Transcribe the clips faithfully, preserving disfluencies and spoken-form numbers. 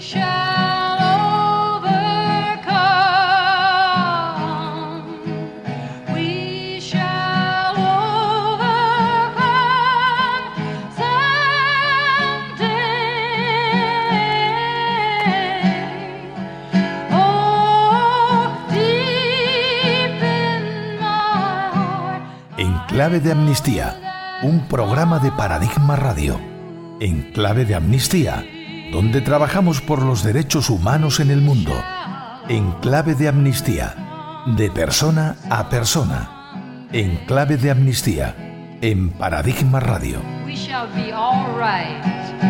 Clave de Amnistía, un programa de Paradigma Radio. En Clave de Amnistía, donde trabajamos por los derechos humanos en el mundo. En Clave de Amnistía, de persona a persona. En Clave de Amnistía, en Paradigma Radio. We shall be all right.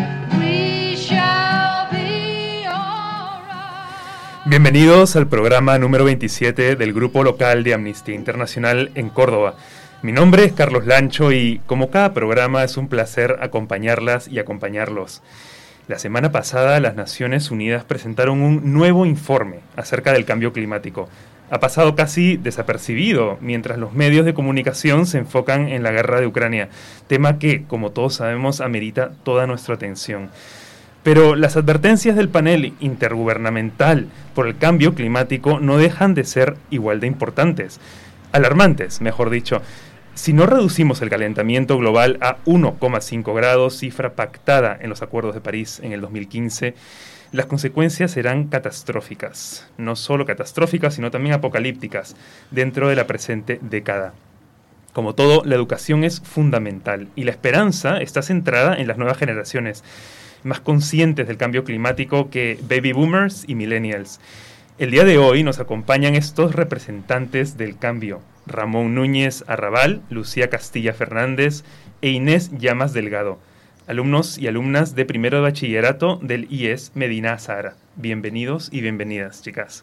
We shall be all right. Bienvenidos al programa número veintisiete del Grupo Local de Amnistía Internacional en Córdoba. Mi nombre es Carlos Lancho y, como cada programa, es un placer acompañarlas y acompañarlos. La semana pasada, las Naciones Unidas presentaron un nuevo informe acerca del cambio climático. Ha pasado casi desapercibido, mientras los medios de comunicación se enfocan en la guerra de Ucrania, tema que, como todos sabemos, amerita toda nuestra atención. Pero las advertencias del panel intergubernamental por el cambio climático no dejan de ser igual de importantes. Alarmantes, mejor dicho. Si no reducimos el calentamiento global a uno coma cinco grados, cifra pactada en los Acuerdos de París en el dos mil quince, las consecuencias serán catastróficas. No solo catastróficas, sino también apocalípticas dentro de la presente década. Como todo, la educación es fundamental y la esperanza está centrada en las nuevas generaciones, más conscientes del cambio climático que baby boomers y millennials. El día de hoy nos acompañan estos representantes del cambio: Ramón Núñez Arrabal, Lucía Castilla Fernández e Inés Llamas Delgado, alumnos y alumnas de primero de bachillerato del I E S Medina Azahara. Bienvenidos y bienvenidas, chicas.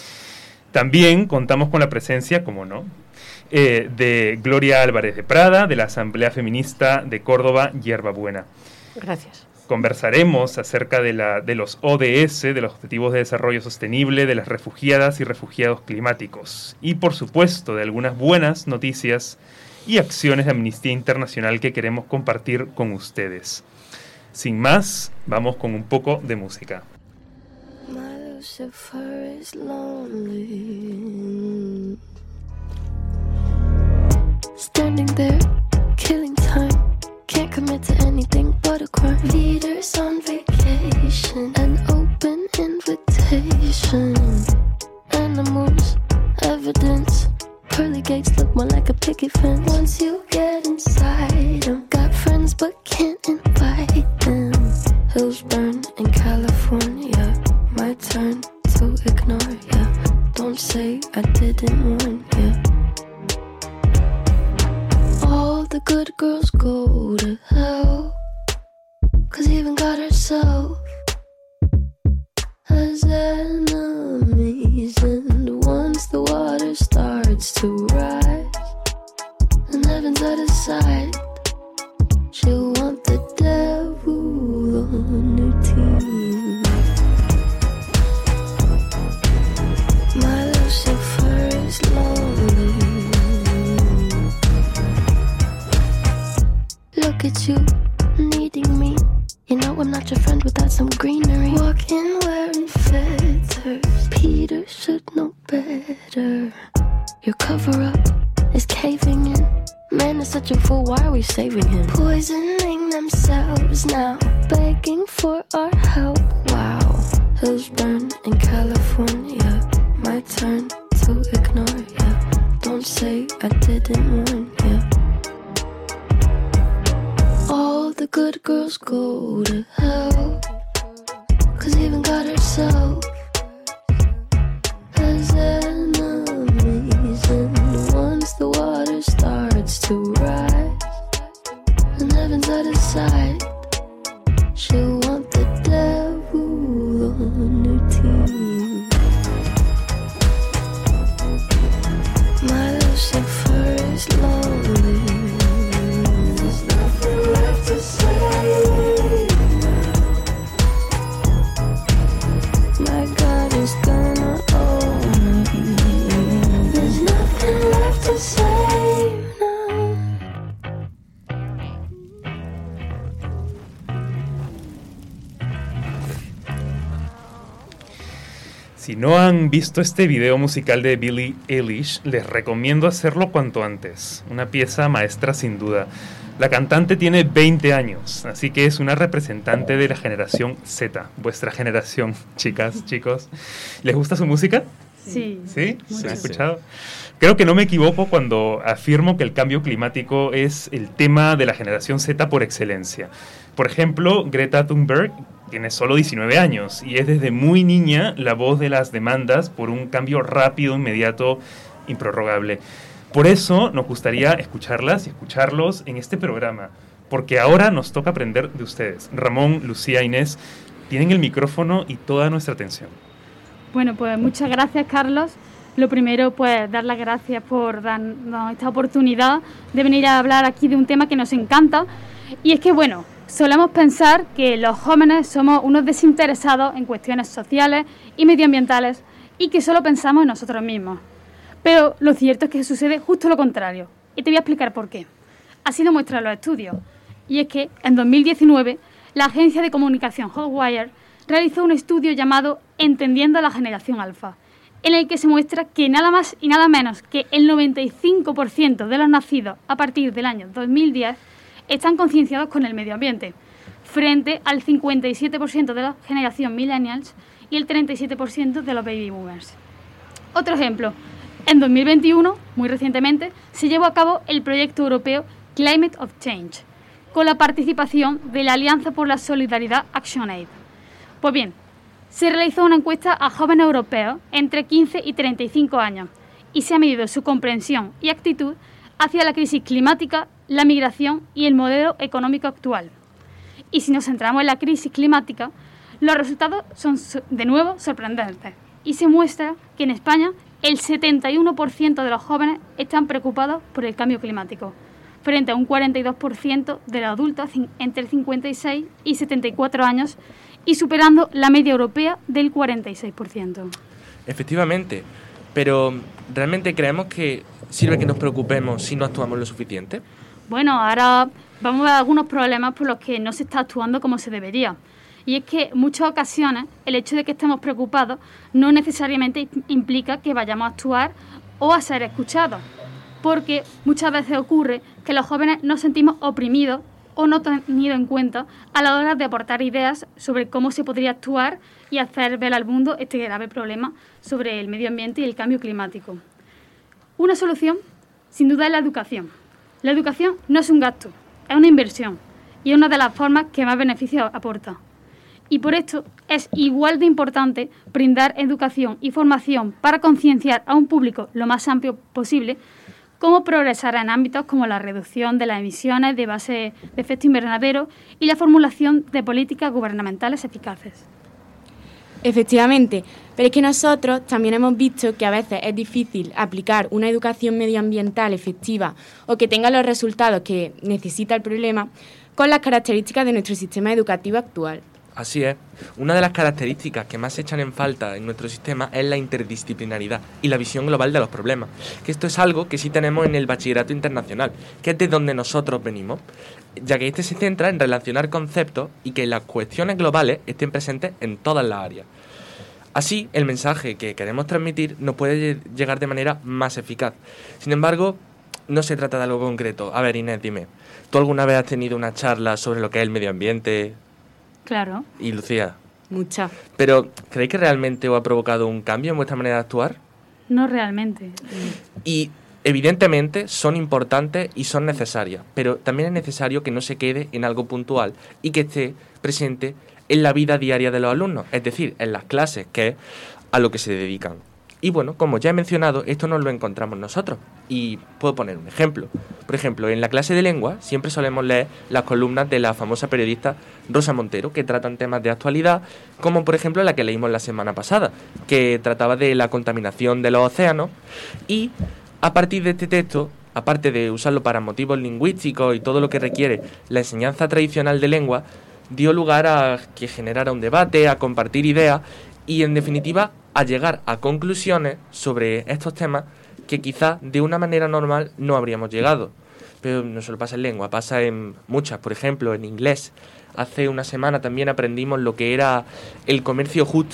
También contamos con la presencia, como no, eh, de Gloria Álvarez de Prada, de la Asamblea Feminista de Córdoba, Hierba Buena. Gracias. Conversaremos acerca de, la, de los O D S, de los Objetivos de Desarrollo Sostenible, de las refugiadas y refugiados climáticos y, por supuesto, de algunas buenas noticias y acciones de Amnistía Internacional que queremos compartir con ustedes. Sin más, vamos con un poco de música. My Lucifer is lonely. Standing there, killing time. Can't commit to anything but a crime. Leaders on vacation, an open invitation. Animals, evidence. Pearly gates look more like a picket fence. Once you get inside them, got friends but can't invite them. Hills burn in California, my turn to ignore ya. Don't say I didn't warn ya. All the good girls go to hell, 'cause even God herself has enemies. And once the water starts to rise and heaven's out of sight, she'll want the devil on her team. My Lucifer is lonely. Look at you, needing me. You know I'm not your friend without some greenery. Walking wearing feathers, Peter should know better. Your cover-up is caving in. Man is such a fool, why are we saving him? Poisoning themselves now, begging for our help. Wow, hills burn in California, my turn to ignore ya. Don't say I didn't warn ya. All the good girls go to hell, 'cause even God herself has enemies. And once the water starts to rise and heaven's out of sight, she'll want the devil on her team. My Lucifer is lonely. To say my God is gonna own me. There's nothing left to say now. Si no han visto este video musical de Billie Eilish, les recomiendo hacerlo cuanto antes. Una pieza maestra sin duda. La cantante tiene veinte años, así que es una representante de la generación Z, vuestra generación, chicas, chicos. ¿Les gusta su música? Sí. ¿Sí? ¿Se ha escuchado? Creo que no me equivoco cuando afirmo que el cambio climático es el tema de la generación Z por excelencia. Por ejemplo, Greta Thunberg tiene solo diecinueve años y es desde muy niña la voz de las demandas por un cambio rápido, inmediato, improrrogable. Por eso nos gustaría escucharlas y escucharlos en este programa, porque ahora nos toca aprender de ustedes. Ramón, Lucía, Inés, tienen el micrófono y toda nuestra atención. Bueno, pues muchas gracias, Carlos. Lo primero, pues dar las gracias por darnos esta oportunidad de venir a hablar aquí de un tema que nos encanta. Y es que, bueno, solemos pensar que los jóvenes somos unos desinteresados en cuestiones sociales y medioambientales y que solo pensamos en nosotros mismos. Pero lo cierto es que sucede justo lo contrario. Y te voy a explicar por qué. Así lo muestran los estudios. Y es que en dos mil diecinueve, la agencia de comunicación Hotwire realizó un estudio llamado Entendiendo a la generación alfa, en el que se muestra que nada más y nada menos que el noventa y cinco por ciento de los nacidos a partir del año dos mil diez están concienciados con el medio ambiente, frente al cincuenta y siete por ciento de la generación millennials y el treinta y siete por ciento de los baby boomers. Otro ejemplo, en dos mil veintiuno, muy recientemente, se llevó a cabo el proyecto europeo Climate of Change, con la participación de la Alianza por la Solidaridad ActionAid. Pues bien, se realizó una encuesta a jóvenes europeos entre quince y treinta y cinco años y se ha medido su comprensión y actitud hacia la crisis climática, la migración y el modelo económico actual. Y si nos centramos en la crisis climática, los resultados son de nuevo sorprendentes y se muestra que en España el setenta y uno por ciento de los jóvenes están preocupados por el cambio climático, frente a un cuarenta y dos por ciento de los adultos entre cincuenta y seis y setenta y cuatro años y superando la media europea del cuarenta y seis por ciento. Efectivamente, pero ¿realmente creemos que sirve que nos preocupemos si no actuamos lo suficiente? Bueno, ahora vamos a ver algunos problemas por los que no se está actuando como se debería. Y es que en muchas ocasiones el hecho de que estemos preocupados no necesariamente implica que vayamos a actuar o a ser escuchados, porque muchas veces ocurre que los jóvenes nos sentimos oprimidos o no tenidos en cuenta a la hora de aportar ideas sobre cómo se podría actuar y hacer ver al mundo este grave problema sobre el medio ambiente y el cambio climático. Una solución, sin duda, es la educación. La educación no es un gasto, es una inversión y es una de las formas que más beneficios aporta. Y por esto es igual de importante brindar educación y formación para concienciar a un público lo más amplio posible cómo progresar en ámbitos como la reducción de las emisiones de base de efecto invernadero y la formulación de políticas gubernamentales eficaces. Efectivamente, pero es que nosotros también hemos visto que a veces es difícil aplicar una educación medioambiental efectiva o que tenga los resultados que necesita el problema con las características de nuestro sistema educativo actual. Así es. Una de las características que más se echan en falta en nuestro sistema es la interdisciplinaridad y la visión global de los problemas. Que esto es algo que sí tenemos en el bachillerato internacional, que es de donde nosotros venimos, ya que este se centra en relacionar conceptos y que las cuestiones globales estén presentes en todas las áreas. Así, el mensaje que queremos transmitir nos puede llegar de manera más eficaz. Sin embargo, no se trata de algo concreto. A ver, Inés, dime, ¿tú alguna vez has tenido una charla sobre lo que es el medio ambiente? Claro. Y Lucía. Mucha. Pero, ¿creéis que realmente os ha provocado un cambio en vuestra manera de actuar? No realmente. Y, evidentemente, son importantes y son necesarias, pero también es necesario que no se quede en algo puntual y que esté presente en la vida diaria de los alumnos, es decir, en las clases, que es a lo que se dedican. Y bueno, como ya he mencionado, esto nos lo encontramos nosotros. Y puedo poner un ejemplo. Por ejemplo, en la clase de lengua siempre solemos leer las columnas de la famosa periodista Rosa Montero, que tratan temas de actualidad, como por ejemplo la que leímos la semana pasada, que trataba de la contaminación de los océanos. Y a partir de este texto, aparte de usarlo para motivos lingüísticos y todo lo que requiere la enseñanza tradicional de lengua, dio lugar a que generara un debate, a compartir ideas y, en definitiva, a llegar a conclusiones sobre estos temas que quizás de una manera normal no habríamos llegado. Pero no solo pasa en lengua, pasa en muchas, por ejemplo, en inglés. Hace una semana también aprendimos lo que era el comercio justo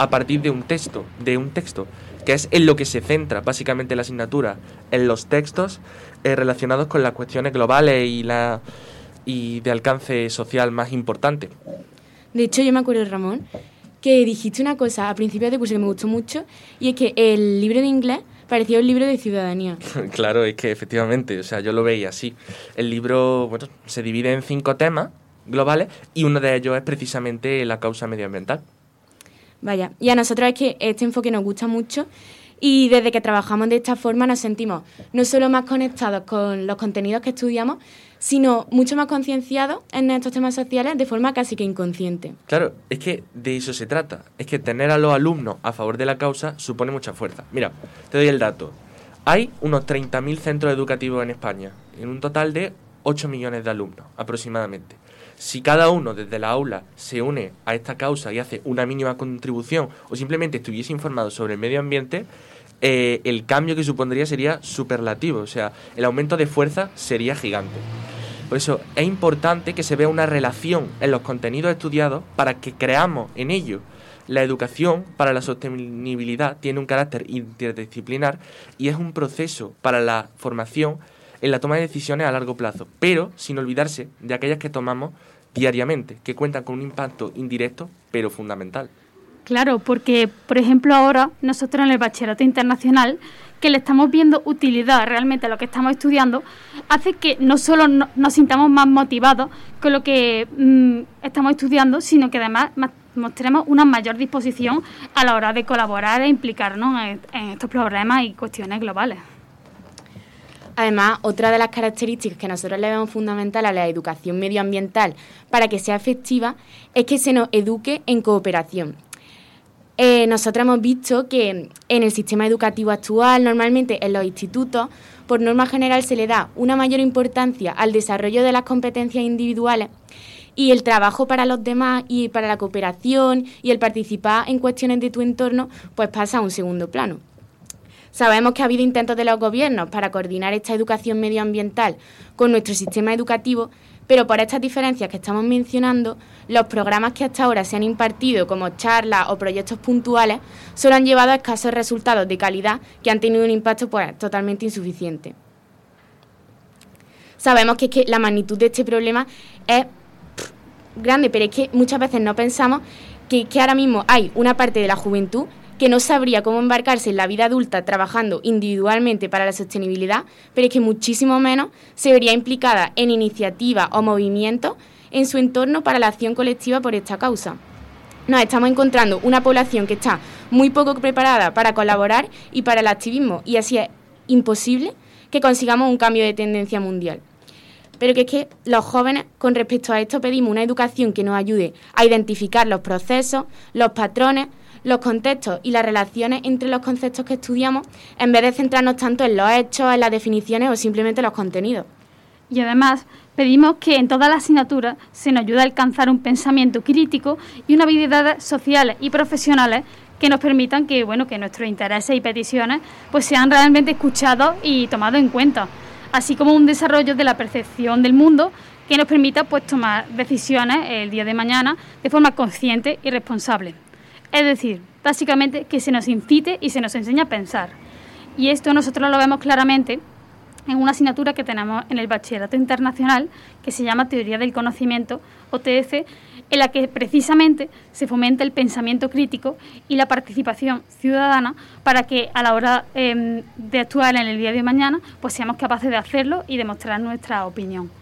a partir de un texto, de un texto, que es en lo que se centra básicamente la asignatura, en los textos eh, relacionados con las cuestiones globales y, la, y de alcance social más importante. De hecho, yo me acuerdo, Ramón, que dijiste una cosa a principios de curso que me gustó mucho, y es que el libro de inglés parecía un libro de ciudadanía. Claro, es que efectivamente, o sea, yo lo veía así. El libro, bueno, se divide en cinco temas globales y uno de ellos es precisamente la causa medioambiental. Vaya, y a nosotros es que este enfoque nos gusta mucho y desde que trabajamos de esta forma nos sentimos no solo más conectados con los contenidos que estudiamos, sino mucho más concienciados en estos temas sociales de forma casi que inconsciente. Claro, es que de eso se trata. Es que tener a los alumnos a favor de la causa supone mucha fuerza. Mira, te doy el dato. Hay unos treinta mil centros educativos en España, en un total de ocho millones de alumnos aproximadamente. Si cada uno desde la aula se une a esta causa y hace una mínima contribución o simplemente estuviese informado sobre el medio ambiente, eh, el cambio que supondría sería superlativo, o sea, el aumento de fuerza sería gigante. Por eso es importante que se vea una relación en los contenidos estudiados para que creamos en ello. La educación para la sostenibilidad tiene un carácter interdisciplinar y es un proceso para la formación en la toma de decisiones a largo plazo, pero sin olvidarse de aquellas que tomamos diariamente, que cuentan con un impacto indirecto, pero fundamental. Claro, porque, por ejemplo, ahora nosotros en el Bachillerato Internacional, que le estamos viendo utilidad realmente a lo que estamos estudiando, hace que no solo no, nos sintamos más motivados con lo que mmm, estamos estudiando, sino que además más, mostremos una mayor disposición a la hora de colaborar e implicarnos en, en estos problemas y cuestiones globales. Además, otra de las características que nosotros le vemos fundamental a la educación medioambiental para que sea efectiva es que se nos eduque en cooperación. Eh, nosotros hemos visto que en el sistema educativo actual, normalmente en los institutos, por norma general se le da una mayor importancia al desarrollo de las competencias individuales y el trabajo para los demás y para la cooperación y el participar en cuestiones de tu entorno, pues pasa a un segundo plano. Sabemos que ha habido intentos de los gobiernos para coordinar esta educación medioambiental con nuestro sistema educativo, pero por estas diferencias que estamos mencionando, los programas que hasta ahora se han impartido como charlas o proyectos puntuales solo han llevado a escasos resultados de calidad que han tenido un impacto pues, totalmente insuficiente. Sabemos que, es que la magnitud de este problema es pff, grande, pero es que muchas veces no pensamos que, que ahora mismo hay una parte de la juventud que no sabría cómo embarcarse en la vida adulta trabajando individualmente para la sostenibilidad, pero es que muchísimo menos se vería implicada en iniciativas o movimientos en su entorno para la acción colectiva por esta causa. Nos estamos encontrando una población que está muy poco preparada para colaborar y para el activismo, y así es imposible que consigamos un cambio de tendencia mundial. Pero que es que los jóvenes, con respecto a esto, pedimos una educación que nos ayude a identificar los procesos, los patrones, los contextos y las relaciones entre los conceptos que estudiamos, en vez de centrarnos tanto en los hechos, en las definiciones o simplemente los contenidos. Y además, pedimos que en todas las asignaturas se nos ayude a alcanzar un pensamiento crítico y unas habilidades sociales y profesionales que nos permitan que, bueno, que nuestros intereses y peticiones pues, sean realmente escuchados y tomados en cuenta, así como un desarrollo de la percepción del mundo que nos permita pues, tomar decisiones el día de mañana de forma consciente y responsable. Es decir, básicamente que se nos incite y se nos enseñe a pensar. Y esto nosotros lo vemos claramente en una asignatura que tenemos en el Bachillerato Internacional que se llama Teoría del Conocimiento, o T E C, en la que precisamente se fomenta el pensamiento crítico y la participación ciudadana para que a la hora eh, de actuar en el día de mañana pues seamos capaces de hacerlo y demostrar nuestra opinión.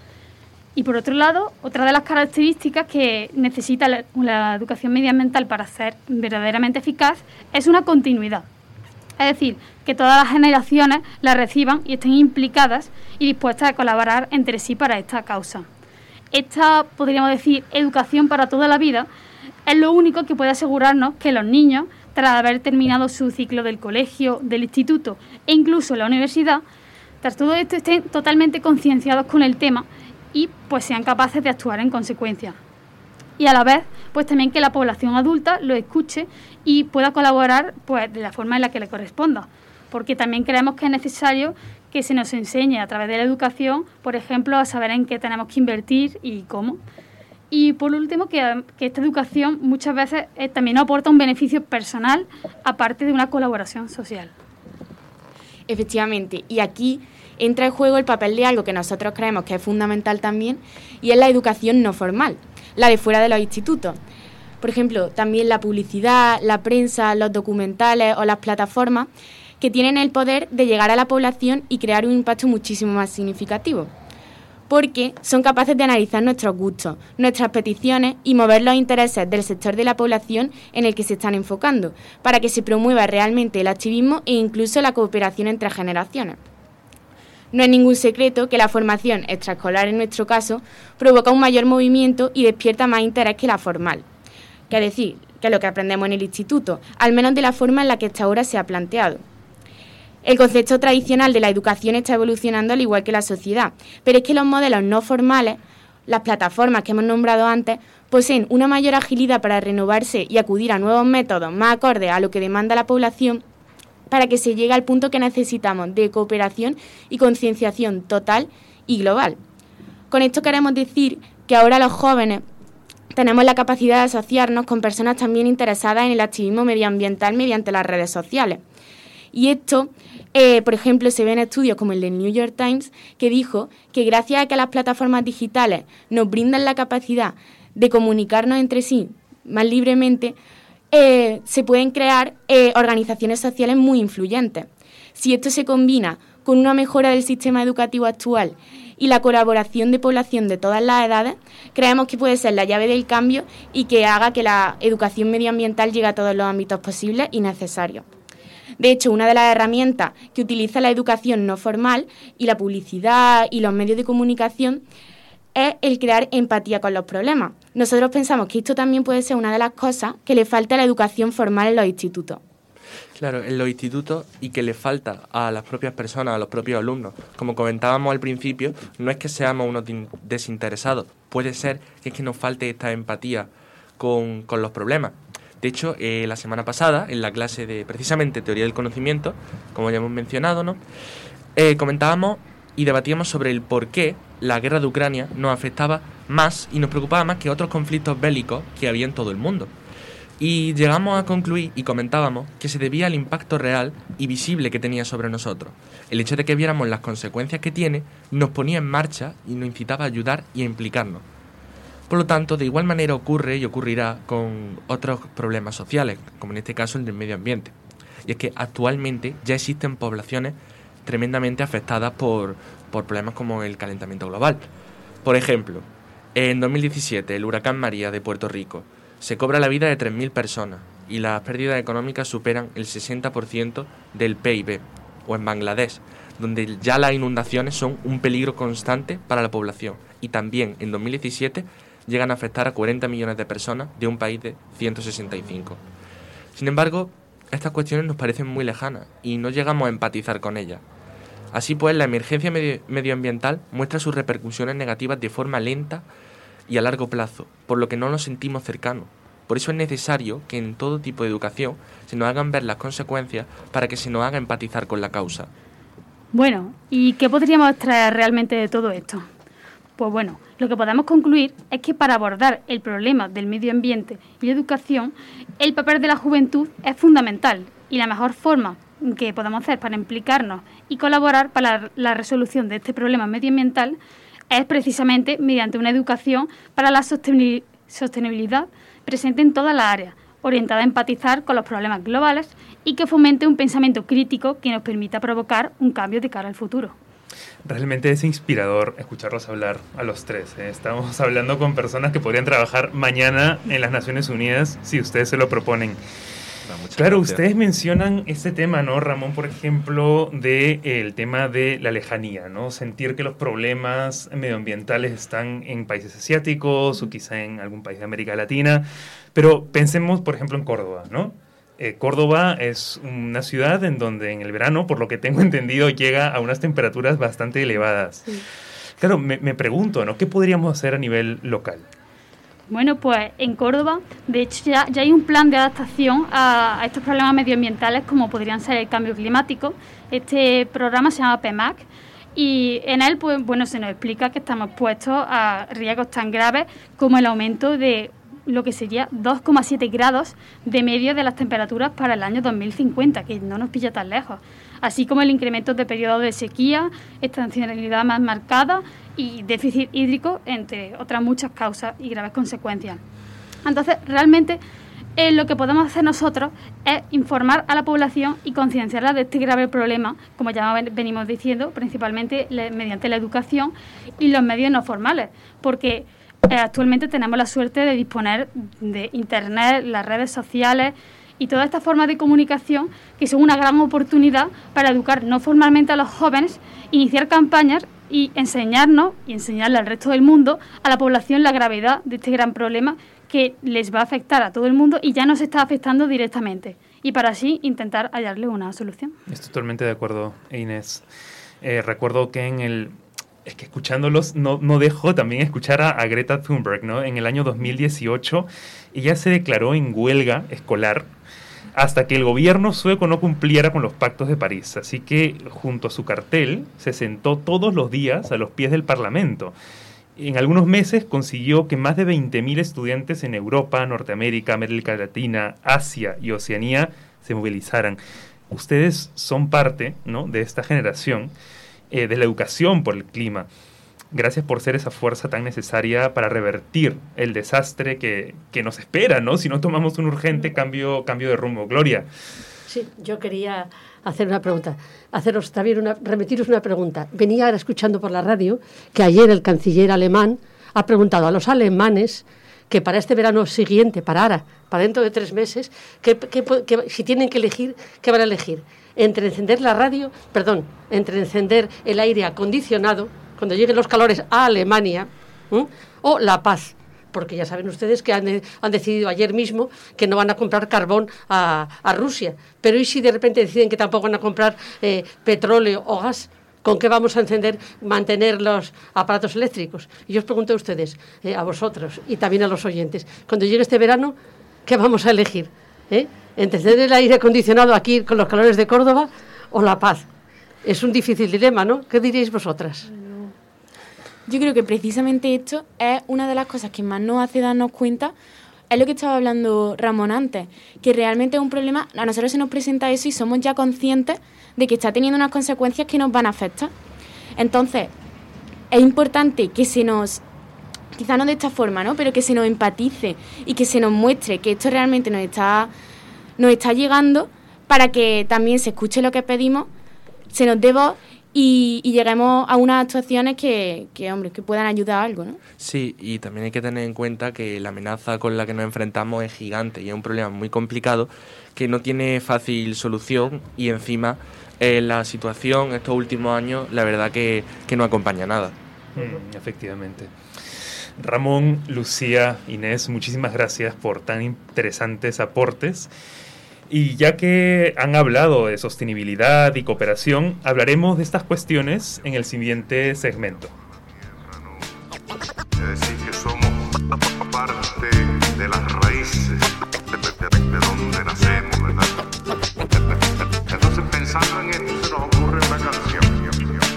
Y por otro lado, otra de las características que necesita la, la educación medioambiental para ser verdaderamente eficaz es una continuidad. Es decir, que todas las generaciones la reciban y estén implicadas y dispuestas a colaborar entre sí para esta causa. Esta, podríamos decir, educación para toda la vida es lo único que puede asegurarnos que los niños, tras haber terminado su ciclo del colegio, del instituto e incluso la universidad, tras todo esto estén totalmente concienciados con el tema y pues sean capaces de actuar en consecuencia. Y a la vez, pues también que la población adulta lo escuche y pueda colaborar pues de la forma en la que le corresponda, porque también creemos que es necesario que se nos enseñe a través de la educación, por ejemplo, a saber en qué tenemos que invertir y cómo. Y por último, que, que esta educación muchas veces eh, también aporta un beneficio personal, aparte de una colaboración social. Efectivamente, y aquí entra en juego el papel de algo que nosotros creemos que es fundamental también, y es la educación no formal, la de fuera de los institutos. Por ejemplo, también la publicidad, la prensa, los documentales o las plataformas que tienen el poder de llegar a la población y crear un impacto muchísimo más significativo, porque son capaces de analizar nuestros gustos, nuestras peticiones y mover los intereses del sector de la población en el que se están enfocando, para que se promueva realmente el activismo e incluso la cooperación entre generaciones. No es ningún secreto que la formación extraescolar, en nuestro caso, provoca un mayor movimiento y despierta más interés que la formal, que es decir, que lo que aprendemos en el instituto, al menos de la forma en la que hasta ahora se ha planteado. El concepto tradicional de la educación está evolucionando al igual que la sociedad, pero es que los modelos no formales, las plataformas que hemos nombrado antes, poseen una mayor agilidad para renovarse y acudir a nuevos métodos más acordes a lo que demanda la población, para que se llegue al punto que necesitamos de cooperación y concienciación total y global. Con esto queremos decir que ahora los jóvenes tenemos la capacidad de asociarnos con personas también interesadas en el activismo medioambiental mediante las redes sociales. Y esto, eh, por ejemplo, se ve en estudios como el del New York Times, que dijo que gracias a que las plataformas digitales nos brindan la capacidad de comunicarnos entre sí más libremente, eh, se pueden crear eh, organizaciones sociales muy influyentes. Si esto se combina con una mejora del sistema educativo actual y la colaboración de población de todas las edades, creemos que puede ser la llave del cambio y que haga que la educación medioambiental llegue a todos los ámbitos posibles y necesarios. De hecho, una de las herramientas que utiliza la educación no formal y la publicidad y los medios de comunicación es el crear empatía con los problemas. Nosotros pensamos que esto también puede ser una de las cosas que le falta a la educación formal en los institutos. Claro, en los institutos y que le falta a las propias personas, a los propios alumnos. Como comentábamos al principio, no es que seamos unos desinteresados, puede ser que es que nos falte esta empatía con, con los problemas. De hecho, eh, la semana pasada, en la clase de precisamente Teoría del Conocimiento, como ya hemos mencionado, ¿no? Eh, comentábamos y debatíamos sobre el por qué la guerra de Ucrania nos afectaba más y nos preocupaba más que otros conflictos bélicos que había en todo el mundo. Y llegamos a concluir y comentábamos que se debía al impacto real y visible que tenía sobre nosotros. El hecho de que viéramos las consecuencias que tiene nos ponía en marcha y nos incitaba a ayudar y a implicarnos. Por lo tanto, de igual manera ocurre y ocurrirá con otros problemas sociales, como en este caso el del medio ambiente. Y es que actualmente ya existen poblaciones tremendamente afectadas por, por problemas como el calentamiento global. Por ejemplo, en dos mil diecisiete, el huracán María de Puerto Rico se cobra la vida de tres mil personas y las pérdidas económicas superan el sesenta por ciento del P I B, o en Bangladesh, donde ya las inundaciones son un peligro constante para la población. Y también en dos mil diecisiete llegan a afectar a cuarenta millones de personas de un país de ciento sesenta y cinco. Sin embargo, estas cuestiones nos parecen muy lejanas y no llegamos a empatizar con ellas. Así pues, la emergencia medio- medioambiental muestra sus repercusiones negativas de forma lenta y a largo plazo, por lo que no nos sentimos cercanos. Por eso es necesario que en todo tipo de educación se nos hagan ver las consecuencias para que se nos haga empatizar con la causa. Bueno, ¿y qué podríamos extraer realmente de todo esto? Pues bueno, lo que podemos concluir es que para abordar el problema del medio ambiente y la educación, el papel de la juventud es fundamental y la mejor forma que podemos hacer para implicarnos y colaborar para la resolución de este problema medioambiental es precisamente mediante una educación para la sostenibilidad presente en todas las áreas, orientada a empatizar con los problemas globales y que fomente un pensamiento crítico que nos permita provocar un cambio de cara al futuro. Realmente es inspirador escucharlos hablar a los tres. ¿eh? Estamos hablando con personas que podrían trabajar mañana en las Naciones Unidas si ustedes se lo proponen. No, claro, gracias. Ustedes mencionan este tema, ¿no, Ramón? Por ejemplo, de, eh, el tema de la lejanía, ¿no? Sentir que los problemas medioambientales están en países asiáticos o quizá en algún país de América Latina. Pero pensemos, por ejemplo, en Córdoba, ¿no? Eh, Córdoba es una ciudad en donde en el verano, por lo que tengo entendido, llega a unas temperaturas bastante elevadas. Sí. Claro, me, me pregunto, ¿no? ¿Qué podríamos hacer a nivel local? Bueno, pues en Córdoba, de hecho, ya, ya hay un plan de adaptación a, a estos problemas medioambientales como podrían ser el cambio climático. Este programa se llama P E M A C Y en él, pues bueno, se nos explica que estamos expuestos a riesgos tan graves como el aumento de lo que sería dos coma siete grados de medio de las temperaturas para el año dos mil cincuenta, que no nos pilla tan lejos, así como el incremento de periodos de sequía, estacionalidad más marcada y déficit hídrico, entre otras muchas causas y graves consecuencias. Entonces, realmente, eh, lo que podemos hacer nosotros es informar a la población y concienciarla de este grave problema, como ya venimos diciendo, principalmente le, mediante la educación y los medios no formales, porque eh, actualmente tenemos la suerte de disponer de Internet, las redes sociales y todas estas formas de comunicación que son una gran oportunidad para educar no formalmente a los jóvenes, iniciar campañas y enseñarnos y enseñarle al resto del mundo, a la población, la gravedad de este gran problema que les va a afectar a todo el mundo y ya nos está afectando directamente. Y para así intentar hallarle una solución. Estoy totalmente de acuerdo, Inés. Eh, recuerdo que en el... Es que escuchándolos no, no dejo también escuchar a, a Greta Thunberg, ¿no? En el año dos mil dieciocho ella se declaró en huelga escolar hasta que el gobierno sueco no cumpliera con los pactos de París. Así que junto a su cartel se sentó todos los días a los pies del Parlamento. En algunos meses consiguió que más de veinte mil estudiantes en Europa, Norteamérica, América Latina, Asia y Oceanía se movilizaran. Ustedes son parte, ¿no?, de esta generación eh, de la educación por el clima. Gracias por ser esa fuerza tan necesaria para revertir el desastre que, que nos espera, ¿no?, si no tomamos un urgente cambio, cambio de rumbo. Gloria. Sí, yo quería hacer una pregunta, haceros también una, remitiros una pregunta. Venía ahora escuchando por la radio que ayer el canciller alemán ha preguntado a los alemanes que para este verano siguiente, para ahora, para dentro de tres meses, que, que, que si tienen que elegir, ¿qué van a elegir? Entre encender la radio, perdón, entre encender el aire acondicionado, cuando lleguen los calores a Alemania, ¿eh?, o la paz. Porque ya saben ustedes que han, han decidido ayer mismo que no van a comprar carbón a, a Rusia. Pero ¿y si de repente deciden que tampoco van a comprar eh, petróleo o gas? ¿Con qué vamos a encender, mantener los aparatos eléctricos? Y yo os pregunto a ustedes, eh, a vosotros y también a los oyentes, cuando llegue este verano, ¿qué vamos a elegir? ¿Eh? ¿Encender el aire acondicionado aquí con los calores de Córdoba o la paz? Es un difícil dilema, ¿no? ¿Qué diríais vosotras? Yo creo que precisamente esto es una de las cosas que más nos hace darnos cuenta, es lo que estaba hablando Ramón antes, que realmente es un problema, a nosotros se nos presenta eso y somos ya conscientes de que está teniendo unas consecuencias que nos van a afectar. Entonces, es importante que se nos, quizá no de esta forma, ¿no?, pero que se nos empatice y que se nos muestre que esto realmente nos está, nos está llegando, para que también se escuche lo que pedimos, se nos dé voz Y, y lleguemos a unas actuaciones que, que, hombre, que puedan ayudar a algo, ¿no? Sí, y también hay que tener en cuenta que la amenaza con la que nos enfrentamos es gigante y es un problema muy complicado que no tiene fácil solución y encima eh, la situación estos últimos años, la verdad que, que no acompaña nada. Mm, efectivamente. Ramón, Lucía, Inés, muchísimas gracias por tan interesantes aportes. Y ya que han hablado de sostenibilidad y cooperación, hablaremos de estas cuestiones en el siguiente segmento. Es decir, que somos parte de las raíces de, de, de donde nacemos, ¿verdad? Entonces, pensando en esto, se nos ocurre una canción.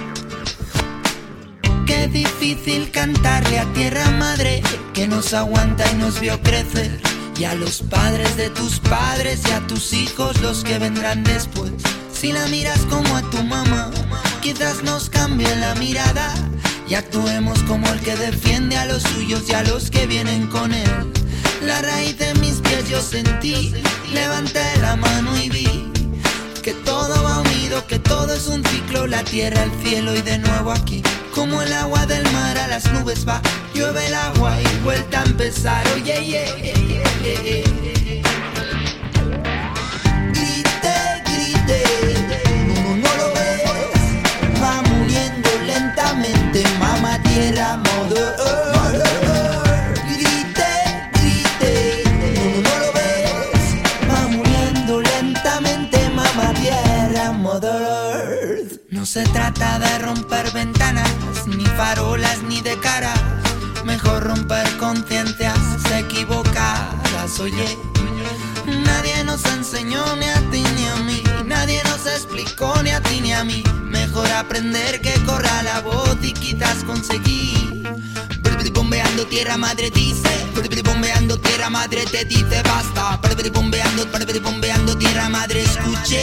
Qué difícil cantarle a tierra madre que nos aguanta y nos vio crecer. Y a los padres de tus padres y a tus hijos, los que vendrán después. Si la miras como a tu mamá, quizás nos cambie la mirada y actuemos como el que defiende a los suyos y a los que vienen con él. La raíz de mis pies yo sentí, levanté la mano y vi que todo va unido, que todo es un ciclo, la tierra, el cielo y de nuevo aquí. Como el agua del mar a las nubes va, llueve el agua y vuelta a empezar. Oye, oh, yeah, yeah, yeah, yeah, yeah. Grite, grite, no, no lo ves, va muriendo lentamente, mamá tierra, mother earth. Grite, grite, no, no lo ves, va muriendo lentamente, mamá tierra, mother earth. No se trata de romper ventanas, ni farolas, ni de cara. Mejor romper conciencias equivocadas, oye. Nadie nos enseñó ni a ti ni a mí, nadie nos explicó ni a ti ni a mí. Mejor mejor aprender que corra la voz y quizás conseguir. Bombeando tierra madre dice, bombeando tierra madre te dice basta. Bombeando, bombeando tierra madre escuché.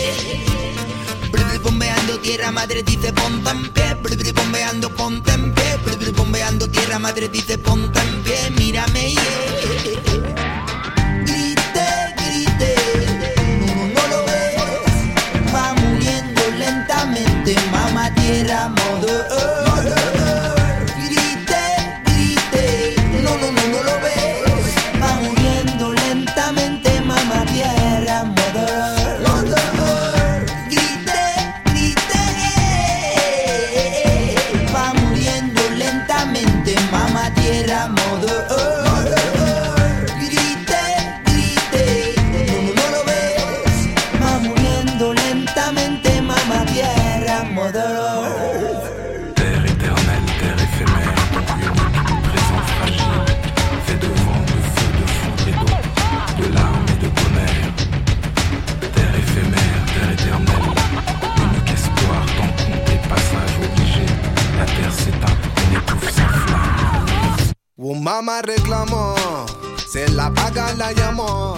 Bombeando tierra madre dice ponte en pie. Bombeando ponte en pie. Bombeando tierra madre dice ponte en pie. Mírame, yeah. Grite, grite, no, no lo ves. Va muriendo lentamente mamá tierra mother. Grite, grite, no, no, no, no lo ves. Va muriendo lentamente mamá tierra mother. Tierra mother, grite, grite, no, no, no lo ves, va muriendo lentamente mamá tierra mother. Terre éternelle, terre éphémère, unique, présent fragile, fait de vent, de feu, de foudre et d'eau, de larmes et de tonnerre. Terre éphémère, terre éternelle, unique espoir, temps compté, passage obligé, la terre s'éteint, on étouffe sa flamme. Un mamá reclamó, se la paga la llamó.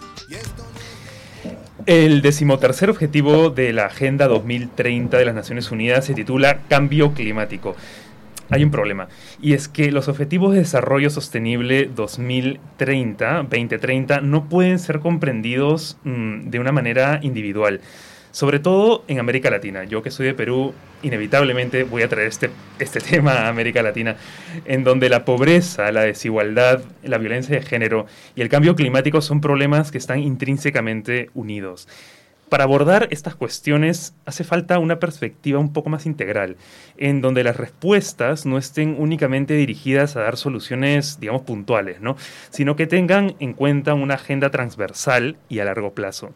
El decimotercer objetivo de la Agenda dos mil treinta de las Naciones Unidas se titula Cambio Climático. Hay un problema, y es que los Objetivos de Desarrollo Sostenible dos mil treinta, veinte treinta no pueden ser comprendidos mmm, de una manera individual. Sobre todo en América Latina. Yo que soy de Perú, inevitablemente voy a traer este, este tema a América Latina, en donde la pobreza, la desigualdad, la violencia de género y el cambio climático son problemas que están intrínsecamente unidos. Para abordar estas cuestiones hace falta una perspectiva un poco más integral, en donde las respuestas no estén únicamente dirigidas a dar soluciones, digamos, puntuales, ¿no? Sino que tengan en cuenta una agenda transversal y a largo plazo.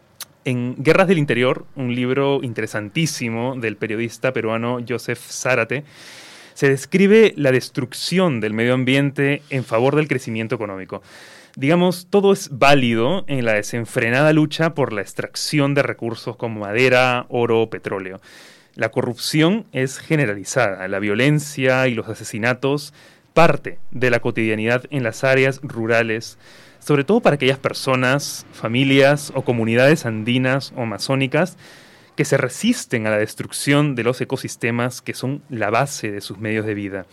En Guerras del Interior, un libro interesantísimo del periodista peruano Joseph Zárate, se describe la destrucción del medio ambiente en favor del crecimiento económico. Digamos, todo es válido en la desenfrenada lucha por la extracción de recursos como madera, oro, petróleo. La corrupción es generalizada, la violencia y los asesinatos parte de la cotidianidad en las áreas rurales, sobre todo para aquellas personas, familias o comunidades andinas o amazónicas que se resisten a la destrucción de los ecosistemas que son la base de sus medios de vida.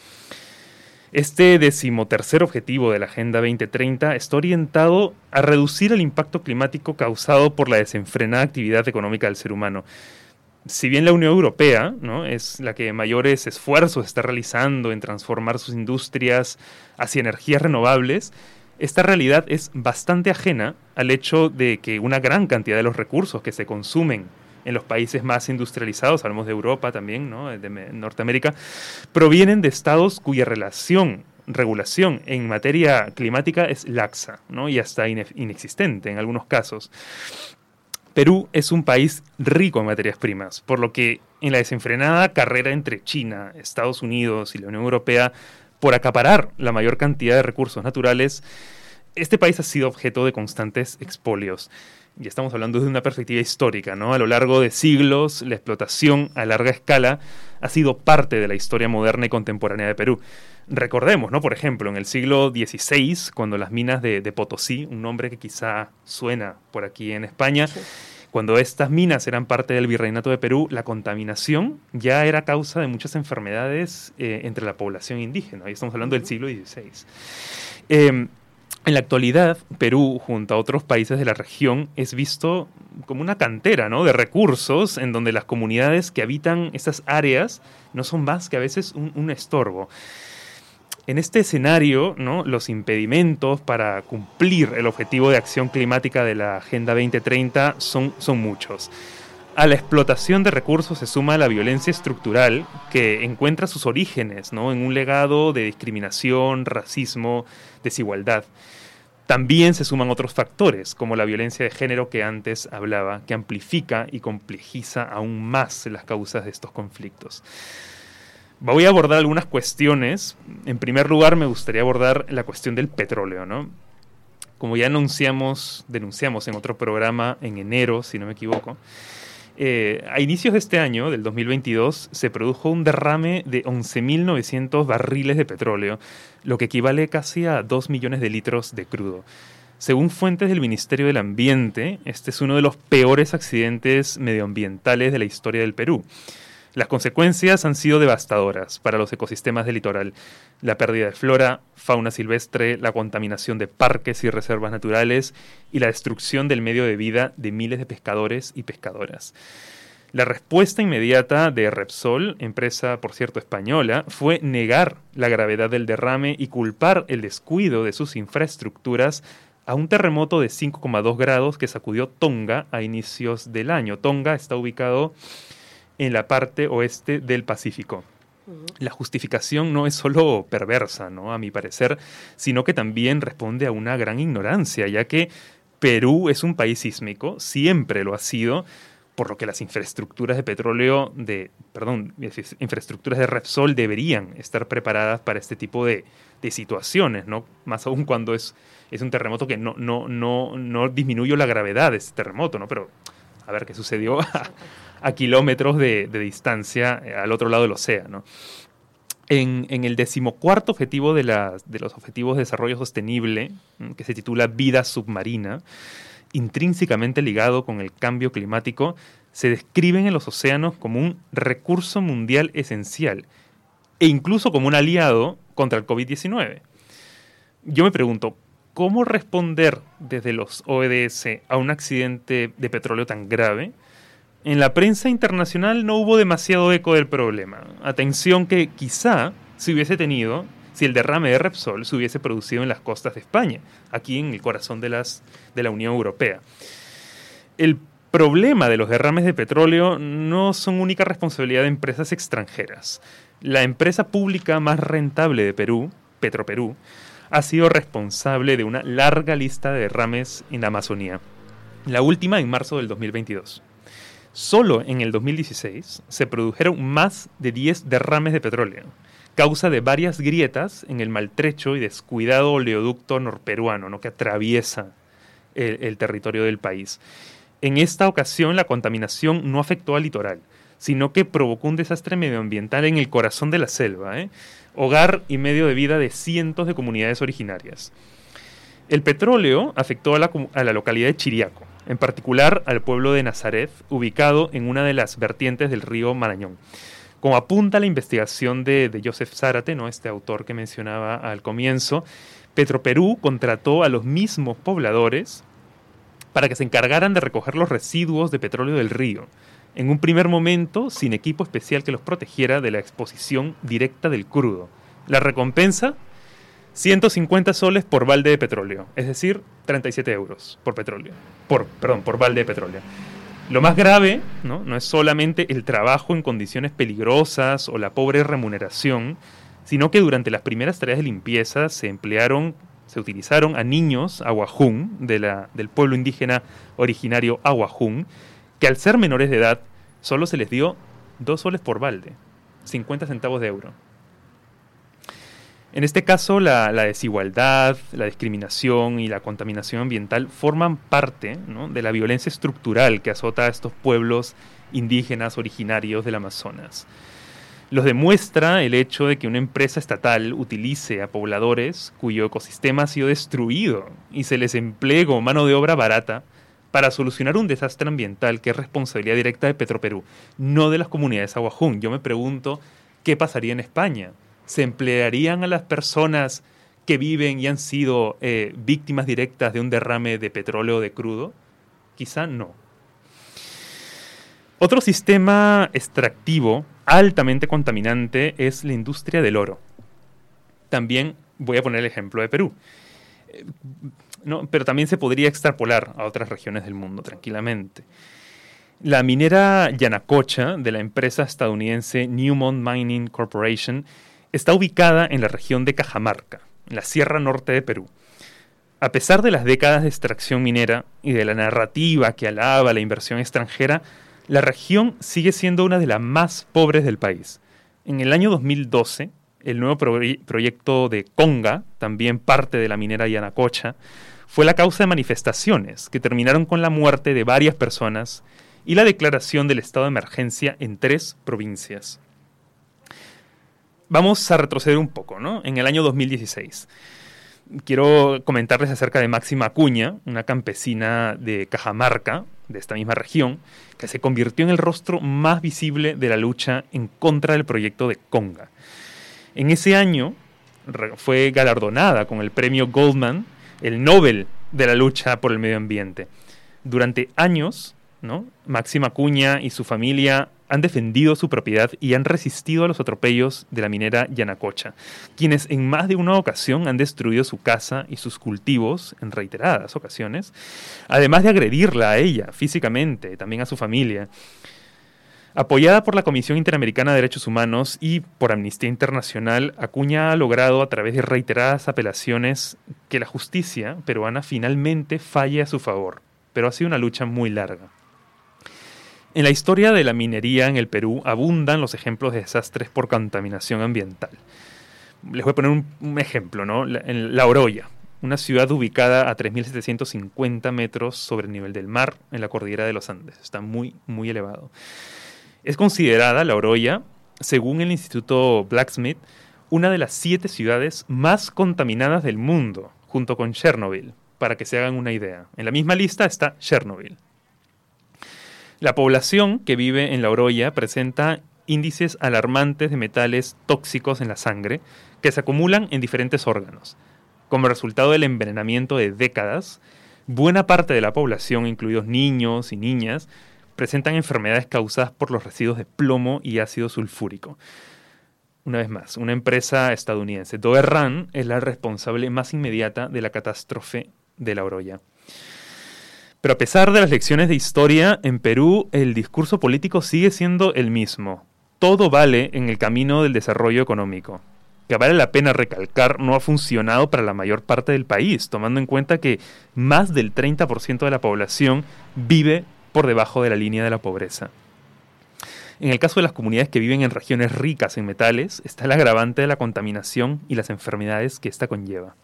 Este decimotercer objetivo de la Agenda veinte treinta está orientado a reducir el impacto climático causado por la desenfrenada actividad económica del ser humano. Si bien la Unión Europea, ¿no?, es la que mayores esfuerzos está realizando en transformar sus industrias hacia energías renovables, esta realidad es bastante ajena al hecho de que una gran cantidad de los recursos que se consumen en los países más industrializados, hablamos de Europa también, ¿no?, de Norteamérica, provienen de estados cuya relación, regulación en materia climática es laxa, ¿no?, y hasta inexistente en algunos casos. Perú es un país rico en materias primas, por lo que en la desenfrenada carrera entre China, Estados Unidos y la Unión Europea por acaparar la mayor cantidad de recursos naturales, este país ha sido objeto de constantes expolios. Y estamos hablando de una perspectiva histórica, ¿no? A lo largo de siglos, la explotación a larga escala ha sido parte de la historia moderna y contemporánea de Perú. Recordemos, ¿no?, por ejemplo, en el siglo dieciséis, cuando las minas de, de Potosí, un nombre que quizá suena por aquí en España, sí. Cuando estas minas eran parte del virreinato de Perú, la contaminación ya era causa de muchas enfermedades eh, entre la población indígena. Ahí estamos hablando del siglo dieciséis. Eh, en la actualidad, Perú, junto a otros países de la región, es visto como una cantera, ¿no?, de recursos en donde las comunidades que habitan estas áreas no son más que a veces un, un estorbo. En este escenario, ¿no?, los impedimentos para cumplir el objetivo de acción climática de la Agenda veinte treinta son, son muchos. A la explotación de recursos se suma la violencia estructural que encuentra sus orígenes, ¿no?, en un legado de discriminación, racismo, desigualdad. También se suman otros factores, como la violencia de género que antes hablaba, que amplifica y complejiza aún más las causas de estos conflictos. Voy a abordar algunas cuestiones. En primer lugar, me gustaría abordar la cuestión del petróleo, ¿no? Como ya anunciamos, denunciamos en otro programa en enero, si no me equivoco, Eh, a inicios de este año, del dos mil veintidós, se produjo un derrame de once mil novecientos barriles de petróleo, lo que equivale casi a dos millones de litros de crudo. Según fuentes del Ministerio del Ambiente, este es uno de los peores accidentes medioambientales de la historia del Perú. Las consecuencias han sido devastadoras para los ecosistemas del litoral. La pérdida de flora, fauna silvestre, la contaminación de parques y reservas naturales y la destrucción del medio de vida de miles de pescadores y pescadoras. La respuesta inmediata de Repsol, empresa por cierto española, fue negar la gravedad del derrame y culpar el descuido de sus infraestructuras a un terremoto de cinco coma dos grados que sacudió Tonga a inicios del año. Tonga está ubicado en la parte oeste del Pacífico. Uh-huh. La justificación no es solo perversa, ¿no?, a mi parecer, sino que también responde a una gran ignorancia, ya que Perú es un país sísmico, siempre lo ha sido, por lo que las infraestructuras de petróleo, de, perdón, infraestructuras de Repsol deberían estar preparadas para este tipo de, de situaciones, ¿no? Más aún cuando es, es un terremoto que no, no, no, no disminuyó la gravedad de este terremoto, ¿no? Pero a ver qué sucedió a, a kilómetros de, de distancia eh, al otro lado del océano. En, en el decimocuarto objetivo de, la, de los Objetivos de Desarrollo Sostenible, que se titula Vida Submarina, intrínsecamente ligado con el cambio climático, se describen en los océanos como un recurso mundial esencial e incluso como un aliado contra el covid diecinueve. Yo me pregunto, ¿cómo responder desde los O E D S a un accidente de petróleo tan grave? En la prensa internacional no hubo demasiado eco del problema. Atención que quizá se hubiese tenido si el derrame de Repsol se hubiese producido en las costas de España, aquí en el corazón de, las, de la Unión Europea. El problema de los derrames de petróleo no son única responsabilidad de empresas extranjeras. La empresa pública más rentable de Perú, Petroperú, ha sido responsable de una larga lista de derrames en la Amazonía. La última en marzo del dos mil veintidós. Solo en el dos mil dieciséis se produjeron más de diez derrames de petróleo, causa de varias grietas en el maltrecho y descuidado oleoducto norperuano, ¿no?, que atraviesa el, el territorio del país. En esta ocasión la contaminación no afectó al litoral, sino que provocó un desastre medioambiental en el corazón de la selva, ¿eh? hogar y medio de vida de cientos de comunidades originarias. El petróleo afectó a la, a la localidad de Chiriaco, en particular al pueblo de Nazaret, ubicado en una de las vertientes del río Marañón. Como apunta la investigación de, de Joseph Zárate, ¿no?, este autor que mencionaba al comienzo, Petroperú contrató a los mismos pobladores para que se encargaran de recoger los residuos de petróleo del río, en un primer momento sin equipo especial que los protegiera de la exposición directa del crudo. La recompensa, ciento cincuenta soles por balde de petróleo, es decir, treinta y siete euros por petróleo, por, perdón, por balde de petróleo. Lo más grave, ¿no?, no es solamente el trabajo en condiciones peligrosas o la pobre remuneración, sino que durante las primeras tareas de limpieza se emplearon, se utilizaron a niños aguajún de la, del pueblo indígena originario aguajún, que al ser menores de edad solo se les dio dos soles por balde, cincuenta centavos de euro. En este caso, la, la desigualdad, la discriminación y la contaminación ambiental forman parte, ¿no?, de la violencia estructural que azota a estos pueblos indígenas originarios del Amazonas. Los demuestra el hecho de que una empresa estatal utilice a pobladores cuyo ecosistema ha sido destruido y se les emplee como mano de obra barata para solucionar un desastre ambiental que es responsabilidad directa de Petroperú, no de las comunidades aguajún. Yo me pregunto, ¿qué pasaría en España? ¿Se emplearían a las personas que viven y han sido eh, víctimas directas de un derrame de petróleo o de crudo? Quizá no. Otro sistema extractivo altamente contaminante es la industria del oro. También voy a poner el ejemplo de Perú. Eh, no, pero también se podría extrapolar a otras regiones del mundo tranquilamente. La minera Yanacocha, de la empresa estadounidense Newmont Mining Corporation, está ubicada en la región de Cajamarca, en la Sierra Norte de Perú. A pesar de las décadas de extracción minera y de la narrativa que alaba la inversión extranjera, la región sigue siendo una de las más pobres del país. En el año dos mil doce, el nuevo pro- proyecto de Conga, también parte de la minera Yanacocha, fue la causa de manifestaciones que terminaron con la muerte de varias personas y la declaración del estado de emergencia en tres provincias. Vamos a retroceder un poco, ¿no? En el año dos mil dieciséis. Quiero comentarles acerca de Máxima Acuña, una campesina de Cajamarca, de esta misma región, que se convirtió en el rostro más visible de la lucha en contra del proyecto de Conga. En ese año fue galardonada con el premio Goldman, el Nobel de la lucha por el medio ambiente. Durante años, ¿no?, Máxima Acuña y su familia han defendido su propiedad y han resistido a los atropellos de la minera Yanacocha, quienes en más de una ocasión han destruido su casa y sus cultivos en reiteradas ocasiones, además de agredirla a ella físicamente, también a su familia. Apoyada por la Comisión Interamericana de Derechos Humanos y por Amnistía Internacional, Acuña ha logrado a través de reiteradas apelaciones que la justicia peruana finalmente falle a su favor, pero ha sido una lucha muy larga. En la historia de la minería en el Perú abundan los ejemplos de desastres por contaminación ambiental. Les voy a poner un, un ejemplo, ¿no? La, en La Oroya, una ciudad ubicada a tres mil setecientos cincuenta metros sobre el nivel del mar en la cordillera de los Andes. Está muy, muy elevado. Es considerada La Oroya, según el Instituto Blacksmith, una de las siete ciudades más contaminadas del mundo, junto con Chernobyl, para que se hagan una idea. En la misma lista está Chernobyl. La población que vive en La Oroya presenta índices alarmantes de metales tóxicos en la sangre que se acumulan en diferentes órganos. Como resultado del envenenamiento de décadas, buena parte de la población, incluidos niños y niñas, presentan enfermedades causadas por los residuos de plomo y ácido sulfúrico. Una vez más, una empresa estadounidense, Doerran, es la responsable más inmediata de la catástrofe de La Oroya. Pero a pesar de las lecciones de historia, en Perú el discurso político sigue siendo el mismo. Todo vale en el camino del desarrollo económico. Que vale la pena recalcar, no ha funcionado para la mayor parte del país, tomando en cuenta que más del treinta por ciento de la población vive por debajo de la línea de la pobreza. En el caso de las comunidades que viven en regiones ricas en metales, está el agravante de la contaminación y las enfermedades que ésta conlleva.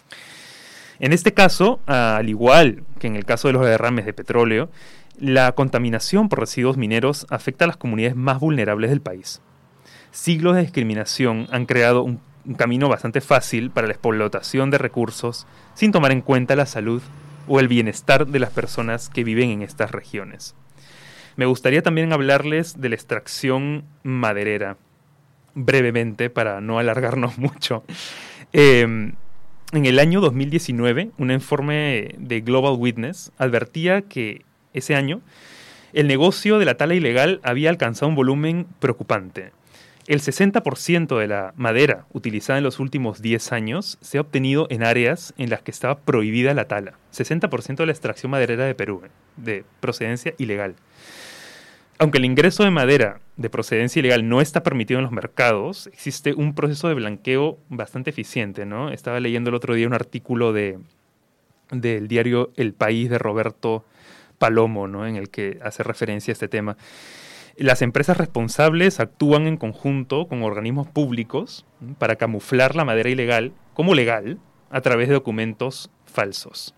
En este caso, al igual que en el caso de los derrames de petróleo, la contaminación por residuos mineros afecta a las comunidades más vulnerables del país. Siglos de discriminación han creado un, un camino bastante fácil para la explotación de recursos sin tomar en cuenta la salud o el bienestar de las personas que viven en estas regiones. Me gustaría también hablarles de la extracción maderera, brevemente, para no alargarnos mucho. Eh, en el año dos mil diecinueve, un informe de Global Witness advertía que ese año el negocio de la tala ilegal había alcanzado un volumen preocupante. El sesenta por ciento de la madera utilizada en los últimos diez años se ha obtenido en áreas en las que estaba prohibida la tala. sesenta por ciento de la extracción maderera de Perú, de procedencia ilegal. Aunque el ingreso de madera de procedencia ilegal no está permitido en los mercados, existe un proceso de blanqueo bastante eficiente, ¿no? Estaba leyendo el otro día un artículo de, del diario El País de Roberto Palomo, ¿no?, en el que hace referencia a este tema. Las empresas responsables actúan en conjunto con organismos públicos para camuflar la madera ilegal como legal a través de documentos falsos.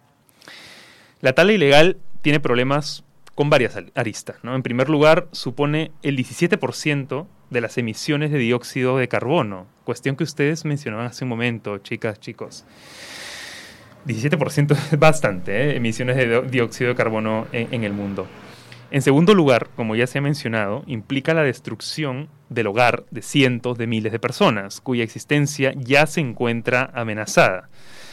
La tala ilegal tiene problemas con varias aristas, ¿no? En primer lugar, supone el diecisiete por ciento de las emisiones de dióxido de carbono, cuestión que ustedes mencionaban hace un momento, chicas, chicos. diecisiete por ciento es bastante, ¿eh? Emisiones de dióxido de carbono en, en el mundo. En segundo lugar, como ya se ha mencionado, implica la destrucción del hogar de cientos de miles de personas, cuya existencia ya se encuentra amenazada.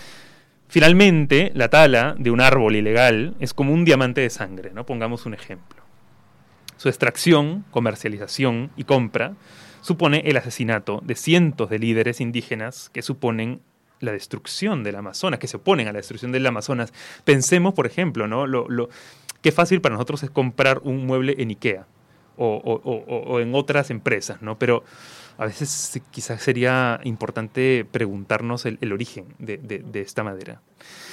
Finalmente, la tala de un árbol ilegal es como un diamante de sangre, ¿no? Pongamos un ejemplo. Su extracción, comercialización y compra supone el asesinato de cientos de líderes indígenas que suponen la destrucción del Amazonas, que se oponen a la destrucción del Amazonas. Pensemos, por ejemplo, ¿no? Lo, lo, qué fácil para nosotros es comprar un mueble en IKEA o, o, o, o en otras empresas, ¿no? Pero a veces quizás sería importante preguntarnos el, el origen de, de, de esta madera.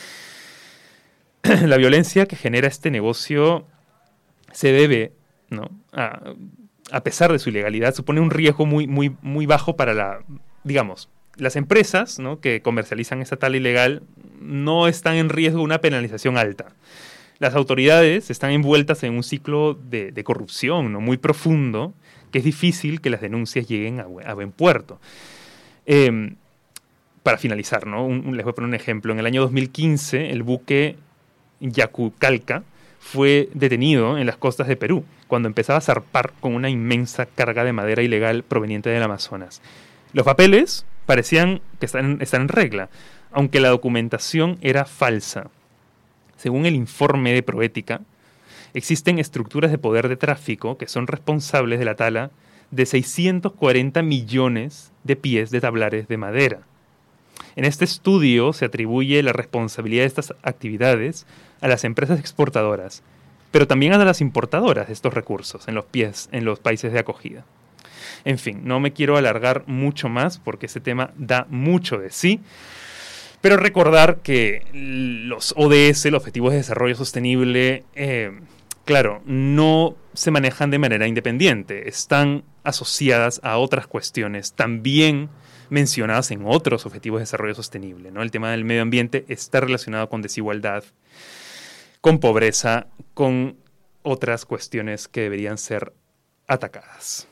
La violencia que genera este negocio se debe, ¿no?, a, a pesar de su ilegalidad, supone un riesgo muy, muy, muy bajo para la, digamos, las empresas, ¿no?, que comercializan esta tala ilegal no están en riesgo de una penalización alta. Las autoridades están envueltas en un ciclo de, de corrupción, ¿no?, muy profundo, que es difícil que las denuncias lleguen a, a buen puerto. Eh, para finalizar, ¿no?, un, un, les voy a poner un ejemplo. En el año dos mil quince, el buque Yacucalca fue detenido en las costas de Perú, cuando empezaba a zarpar con una inmensa carga de madera ilegal proveniente del Amazonas. Los papeles parecían que están, están en regla, aunque la documentación era falsa. Según el informe de Proética, existen estructuras de poder de tráfico que son responsables de la tala de seiscientos cuarenta millones de pies de tablares de madera. En este estudio se atribuye la responsabilidad de estas actividades a las empresas exportadoras, pero también a las importadoras de estos recursos en los, pies, en los países de acogida. En fin, no me quiero alargar mucho más porque ese tema da mucho de sí, pero recordar que los O D S, los Objetivos de Desarrollo Sostenible, eh, claro, no se manejan de manera independiente, están asociadas a otras cuestiones también mencionadas en otros Objetivos de Desarrollo Sostenible, ¿no? El tema del medio ambiente está relacionado con desigualdad, con pobreza, con otras cuestiones que deberían ser atacadas.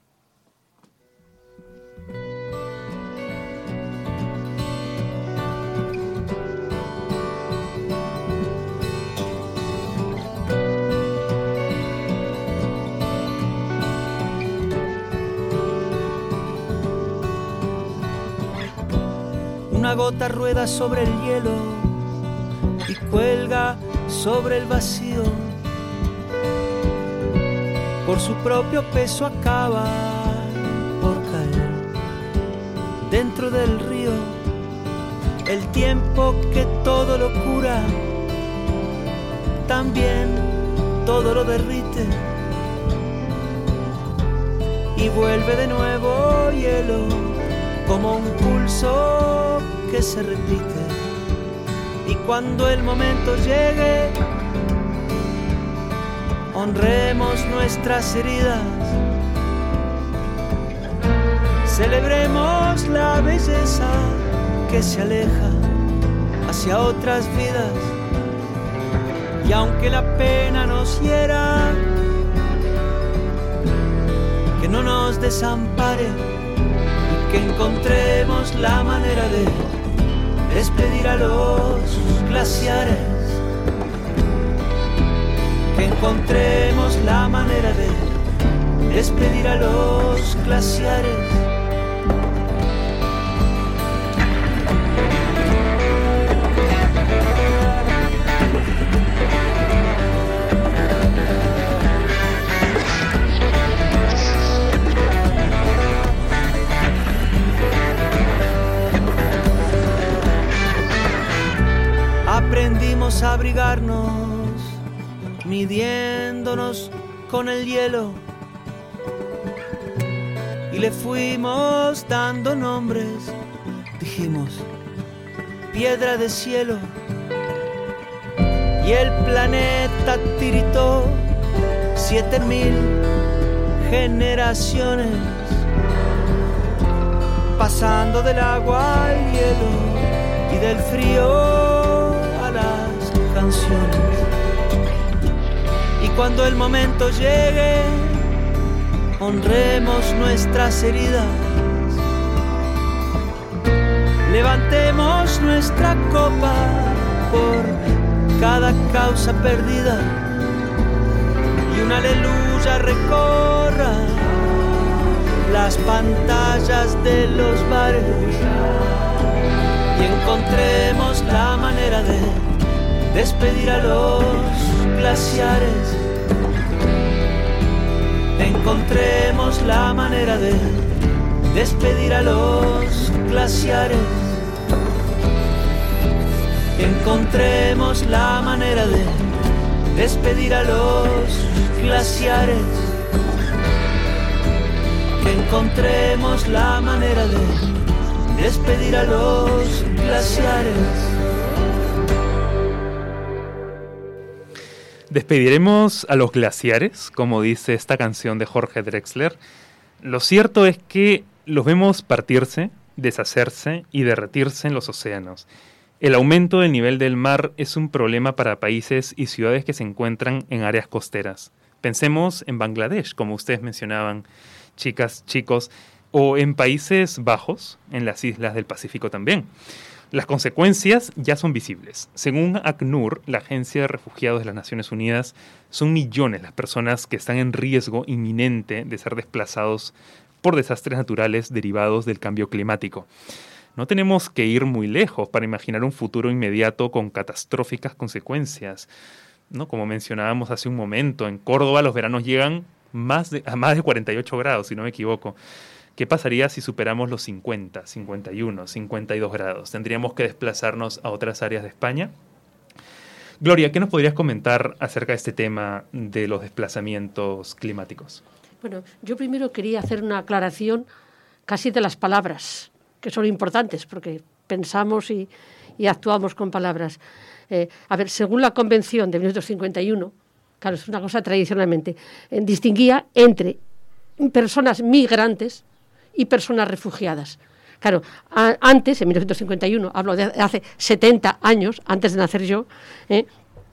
Una gota rueda sobre el hielo y cuelga sobre el vacío. Por su propio peso acaba por caer dentro del río. El tiempo que todo lo cura, también todo lo derrite. Y vuelve de nuevo hielo, como un pulso que se repite. Y cuando el momento llegue, honremos nuestras heridas, celebremos la belleza que se aleja hacia otras vidas. Y aunque la pena nos hiera, que no nos desampare, que encontremos la manera de despedir a los glaciares, que encontremos la manera de despedir a los glaciares. Aprendimos a abrigarnos, midiéndonos con el hielo, y le fuimos dando nombres. Dijimos, piedra de cielo, y el planeta tiritó siete mil generaciones, pasando del agua al hielo y del frío canciones. Y cuando el momento llegue, honremos nuestras heridas, levantemos nuestra copa por cada causa perdida, y una aleluya recorra las pantallas de los bares, y encontremos la manera de despedir a los glaciares. Encontremos la manera de despedir a los glaciares. Encontremos la manera de despedir a los glaciares. Encontremos la manera de despedir a los glaciares. ¿Despediremos a los glaciares, como dice esta canción de Jorge Drexler? Lo cierto es que los vemos partirse, deshacerse y derretirse en los océanos. El aumento del nivel del mar es un problema para países y ciudades que se encuentran en áreas costeras. Pensemos en Bangladesh, como ustedes mencionaban, chicas, chicos, o en Países Bajos, en las islas del Pacífico también. Las consecuencias ya son visibles. Según ACNUR, la Agencia de Refugiados de las Naciones Unidas, son millones las personas que están en riesgo inminente de ser desplazados por desastres naturales derivados del cambio climático. No tenemos que ir muy lejos para imaginar un futuro inmediato con catastróficas consecuencias, ¿no? Como mencionábamos hace un momento, en Córdoba los veranos llegan más de, a más de cuarenta y ocho grados, si no me equivoco. ¿Qué pasaría si superamos los cincuenta, cincuenta y uno, cincuenta y dos grados? ¿Tendríamos que desplazarnos a otras áreas de España? Gloria, ¿qué nos podrías comentar acerca de este tema de los desplazamientos climáticos? Bueno, yo primero quería hacer una aclaración casi de las palabras, que son importantes, porque pensamos y, y actuamos con palabras. Eh, a ver, según la Convención de mil novecientos cincuenta y uno, claro, es una cosa tradicionalmente, eh, distinguía entre personas migrantes y personas refugiadas. Claro, a, antes, en mil novecientos cincuenta y uno, hablo de hace setenta años, antes de nacer yo, eh,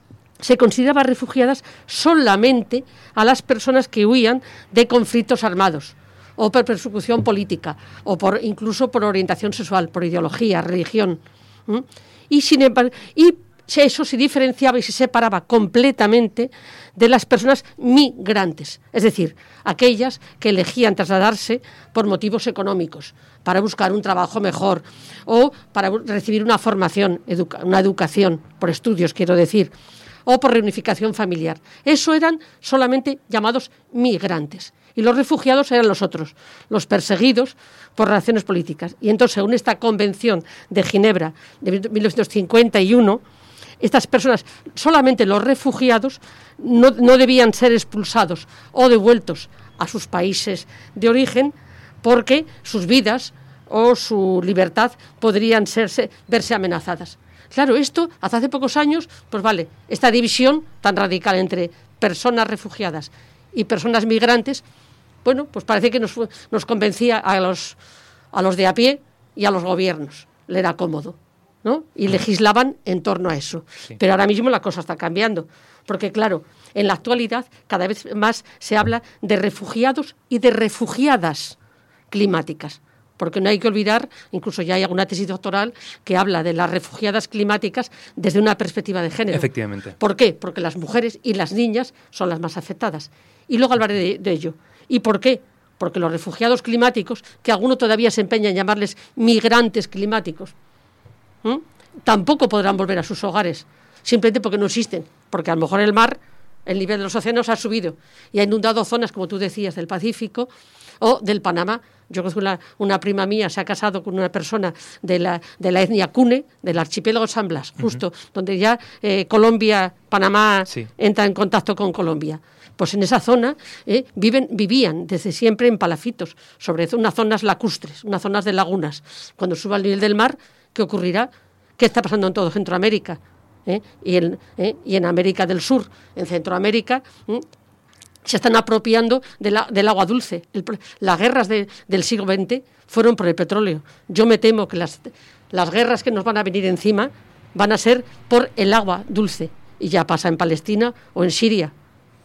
se consideraba refugiadas solamente a las personas que huían de conflictos armados, o por persecución política, o por incluso por orientación sexual, por ideología, religión. ¿Mm? Y, sin embargo, y eso se diferenciaba y se separaba completamente de las personas migrantes, es decir, aquellas que elegían trasladarse por motivos económicos, para buscar un trabajo mejor, o para recibir una formación, educa- una educación, por estudios quiero decir, o por reunificación familiar. Eso eran solamente llamados migrantes. Y los refugiados eran los otros, los perseguidos por razones políticas. Y entonces, según esta Convención de Ginebra de mil novecientos cincuenta y uno, estas personas, solamente los refugiados, no, no debían ser expulsados o devueltos a sus países de origen, porque sus vidas o su libertad podrían serse, verse amenazadas. Claro, esto, hasta hace pocos años, pues vale, esta división tan radical entre personas refugiadas y personas migrantes, bueno, pues parece que nos, nos convencía a los, a los de a pie y a los gobiernos. Le era cómodo, ¿no? Y legislaban en torno a eso. Sí. Pero ahora mismo la cosa está cambiando, porque claro, en la actualidad cada vez más se habla de refugiados y de refugiadas climáticas. Porque no hay que olvidar, incluso ya hay alguna tesis doctoral que habla de las refugiadas climáticas desde una perspectiva de género. Efectivamente. ¿Por qué? Porque las mujeres y las niñas son las más afectadas. Y luego hablaré de, de ello. ¿Y por qué? Porque los refugiados climáticos, que alguno todavía se empeña en llamarles migrantes climáticos, ¿m? tampoco podrán volver a sus hogares, simplemente porque no existen. Porque a lo mejor el mar, el nivel de los océanos ha subido y ha inundado zonas, como tú decías, del Pacífico o del Panamá. Yo conozco una, una prima mía, se ha casado con una persona de la, de la etnia Cune, del archipiélago San Blas, justo uh-huh. donde ya eh, Colombia, Panamá sí. entra en contacto con Colombia. Pues en esa zona eh, viven, vivían desde siempre en palafitos, sobre unas zonas lacustres, unas zonas de lagunas. Cuando suba el nivel del mar, ¿qué ocurrirá? ¿Qué está pasando en todo Centroamérica? ¿Eh? Y, en, eh, y en América del Sur, en Centroamérica, ¿eh? se están apropiando de la, del agua dulce. El, las guerras de, del siglo veinte fueron por el petróleo. Yo me temo que las, las guerras que nos van a venir encima van a ser por el agua dulce. Y ya pasa en Palestina o en Siria.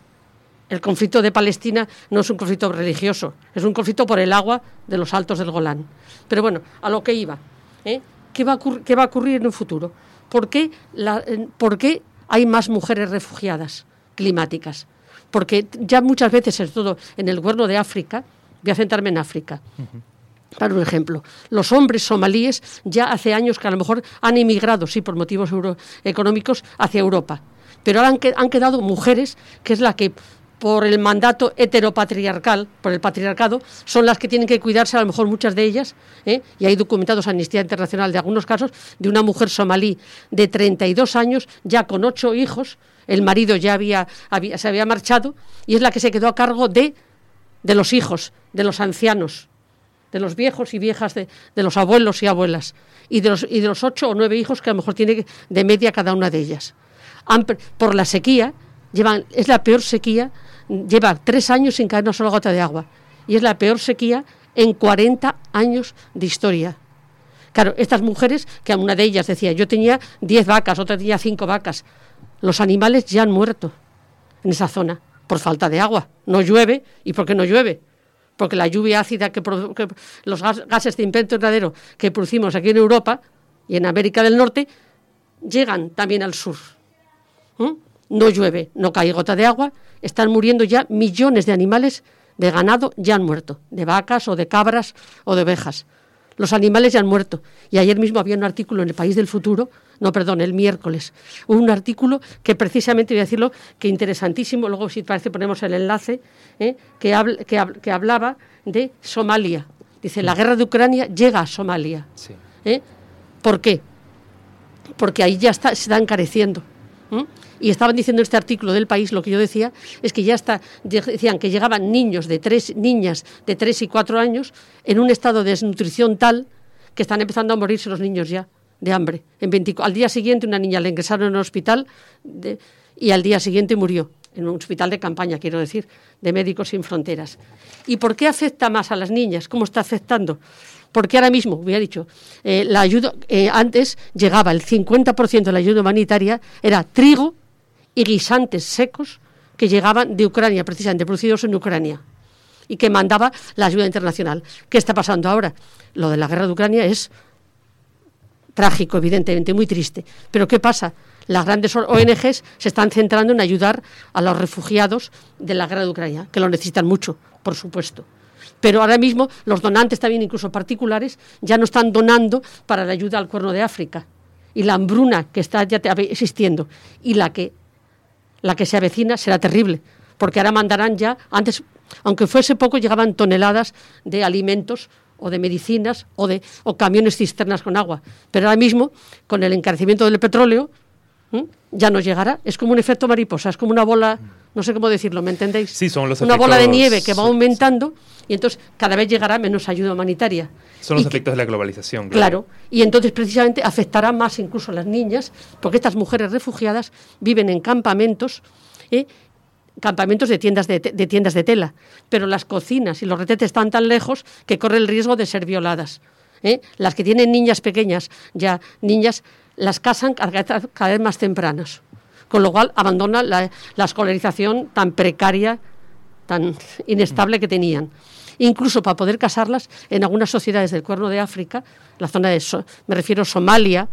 El conflicto de Palestina no es un conflicto religioso, es un conflicto por el agua de los altos del Golán. Pero bueno, a lo que iba. ¿eh? ¿Qué va a ocurrir, qué va a ocurrir en un futuro? ¿Por qué, la, ¿Por qué hay más mujeres refugiadas climáticas? Porque ya muchas veces, sobre todo en el Cuerno de África, voy a centrarme en África, uh-huh. para un ejemplo, los hombres somalíes ya hace años que a lo mejor han emigrado, sí, por motivos euro- económicos, hacia Europa. Pero ahora han, que, han quedado mujeres, que es la que, por el mandato heteropatriarcal, por el patriarcado, son las que tienen que cuidarse, a lo mejor muchas de ellas, ¿eh? y hay documentados Amnistía Internacional de algunos casos, de una mujer somalí de treinta y dos años, ya con ocho hijos, el marido ya había, había, se había marchado, y es la que se quedó a cargo de, de los hijos, de los ancianos, de los viejos y viejas, de, de los abuelos y abuelas, y de, los, y de los ocho o nueve hijos que a lo mejor tiene de media cada una de ellas. Han, por la sequía, llevan, es la peor sequía, lleva tres años sin caer una sola gota de agua, y es la peor sequía en cuarenta años de historia. Claro, estas mujeres, que una de ellas decía, yo tenía diez vacas, otra tenía cinco vacas. Los animales ya han muerto en esa zona por falta de agua. No llueve. ¿Y por qué no llueve? Porque la lluvia ácida, que, que los gas, gases de efecto invernadero que producimos aquí en Europa y en América del Norte, llegan también al sur. ¿Mm? No llueve, no cae gota de agua, están muriendo ya millones de animales de ganado, ya han muerto, de vacas o de cabras o de ovejas. Los animales ya han muerto. Y ayer mismo había un artículo en El País del Futuro, no, perdón, el miércoles, un artículo que precisamente, voy a decirlo, que interesantísimo, luego si parece ponemos el enlace, ¿eh? que, habl, que, hab, que hablaba de Somalia. Dice, la guerra de Ucrania llega a Somalia. Sí. ¿Eh? ¿Por qué? Porque ahí ya está, se está encareciendo. ¿Mm? Y estaban diciendo en este artículo del País, lo que yo decía, es que ya está, decían que llegaban niños de tres, niñas de tres y cuatro años en un estado de desnutrición tal que están empezando a morirse los niños ya de hambre. En veinte, al día siguiente una niña la ingresaron en un hospital de, y al día siguiente murió, en un hospital de campaña, quiero decir, de Médicos Sin Fronteras. ¿Y por qué afecta más a las niñas? ¿Cómo está afectando? Porque ahora mismo, hubiera dicho, eh, la ayuda, eh, antes llegaba el cincuenta por ciento de la ayuda humanitaria, era trigo y guisantes secos que llegaban de Ucrania, precisamente producidos en Ucrania, y que mandaba la ayuda internacional. ¿Qué está pasando ahora? Lo de la guerra de Ucrania es trágico, evidentemente, muy triste. Pero ¿qué pasa? Las grandes O N Ges se están centrando en ayudar a los refugiados de la guerra de Ucrania, que lo necesitan mucho, por supuesto. Pero ahora mismo los donantes también, incluso particulares, ya no están donando para la ayuda al Cuerno de África. Y la hambruna que está ya existiendo y la que, la que se avecina será terrible, porque ahora mandarán ya, antes, aunque fuese poco, llegaban toneladas de alimentos o de medicinas o, de, o camiones cisternas con agua. Pero ahora mismo, con el encarecimiento del petróleo, ¿Mm? ya no llegará. Es como un efecto mariposa, es como una bola, no sé cómo decirlo, ¿me entendéis? Sí, son los una efectos... bola de nieve que va aumentando y entonces cada vez llegará menos ayuda humanitaria. Son los y efectos que, de la globalización. Claro. claro, y entonces precisamente afectará más incluso a las niñas, porque estas mujeres refugiadas viven en campamentos, ¿eh? campamentos de tiendas de, de tiendas de tela, pero las cocinas y los retetes están tan lejos que corre el riesgo de ser violadas. ¿eh? Las que tienen niñas pequeñas, ya niñas, las casan cada vez más tempranas, con lo cual abandonan la, la escolarización tan precaria, tan inestable que tenían. Incluso para poder casarlas, en algunas sociedades del Cuerno de África, la zona de, so, me refiero a Somalia,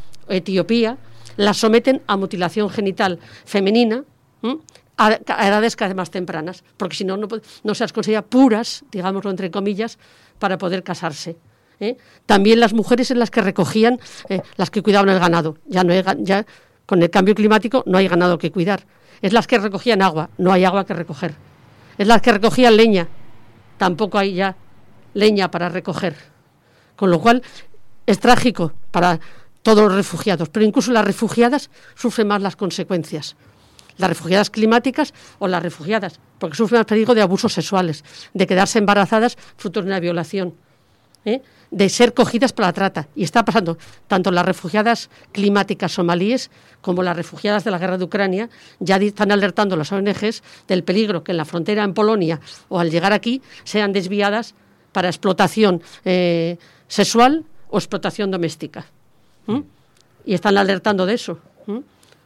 Etiopía, las someten a mutilación genital femenina, ¿m? a edades cada vez más tempranas, porque si no, no, no se las considera puras, digámoslo entre comillas, para poder casarse. ¿eh? También las mujeres en las que recogían, eh, las que cuidaban el ganado. Ya no hay, ya con el cambio climático no hay ganado que cuidar. Es las que recogían agua, no hay agua que recoger. Es las que recogían leña, tampoco hay ya leña para recoger. Con lo cual es trágico para todos los refugiados, pero incluso las refugiadas sufren más las consecuencias. Las refugiadas climáticas o las refugiadas, porque sufren más peligro de abusos sexuales, de quedarse embarazadas fruto de una violación, ¿eh? de ser cogidas para la trata. Y está pasando tanto las refugiadas climáticas somalíes como las refugiadas de la guerra de Ucrania. Ya están alertando las O N Ges del peligro que en la frontera en Polonia o al llegar aquí sean desviadas para explotación eh, sexual o explotación doméstica. ¿Mm? Y están alertando de eso. ¿Mm?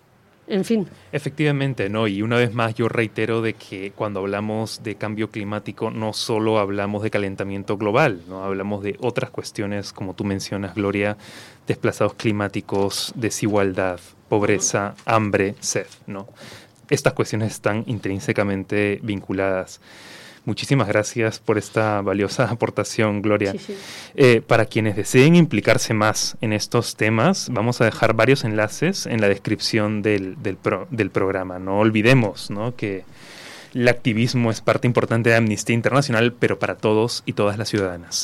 En fin. Efectivamente, ¿no? Y una vez más yo reitero de que cuando hablamos de cambio climático no solo hablamos de calentamiento global, ¿no? Hablamos de otras cuestiones, como tú mencionas, Gloria, desplazados climáticos, desigualdad, pobreza, hambre, sed, ¿no? Estas cuestiones están intrínsecamente vinculadas. Muchísimas gracias por esta valiosa aportación, Gloria. Sí, sí. Eh, para quienes deseen implicarse más en estos temas, vamos a dejar varios enlaces en la descripción del, del, pro, del programa. No olvidemos, ¿no? que el activismo es parte importante de Amnistía Internacional, pero para todos y todas las ciudadanas.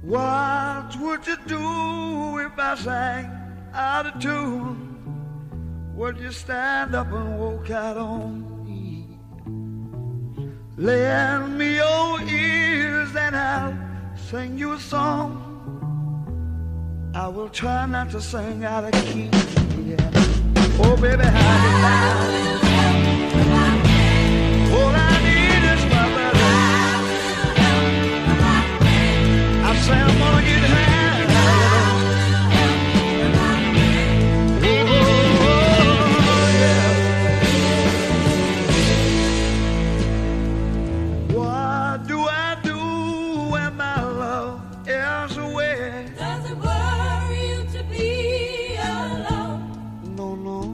What would you do if I sang out of tune? Would you stand up and walk out on me? Lend me your ears and I'll sing you a song. I will try not to sing out of key. Yeah. Oh, baby, how you like? All I need is my brother. I say I'm gonna get high. Oh, yeah. What do I do when my love is away? Does it worry you to be alone? No, no.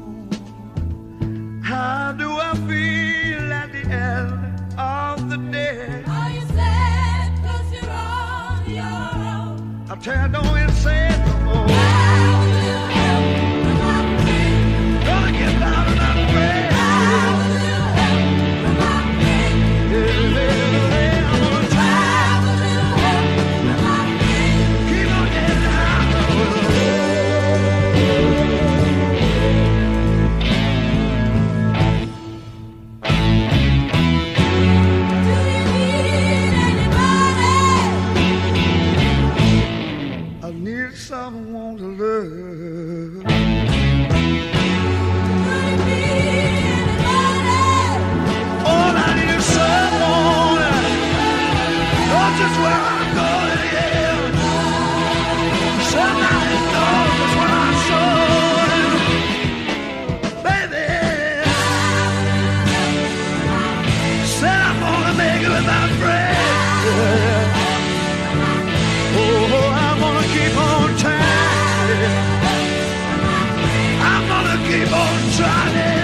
How do I feel at the end of the day? Are you sad 'cause you're on your own? I tell you, don't even say it no more. How will you help when I'm free? Gonna get down and I'm free. How will you help when I'm free? Yeah, yeah, yeah, I'm gonna try. How will you help when I'm free? Keep on getting down. Do you need anybody? I need someone to love. Do you need anybody? All I need is someone. Know just where I'm going, yeah. Somebody knows just where I'm going. Baby, said I'm gonna make it with my friends. Oh, I'm gonna keep on trying. I'm gonna keep on trying.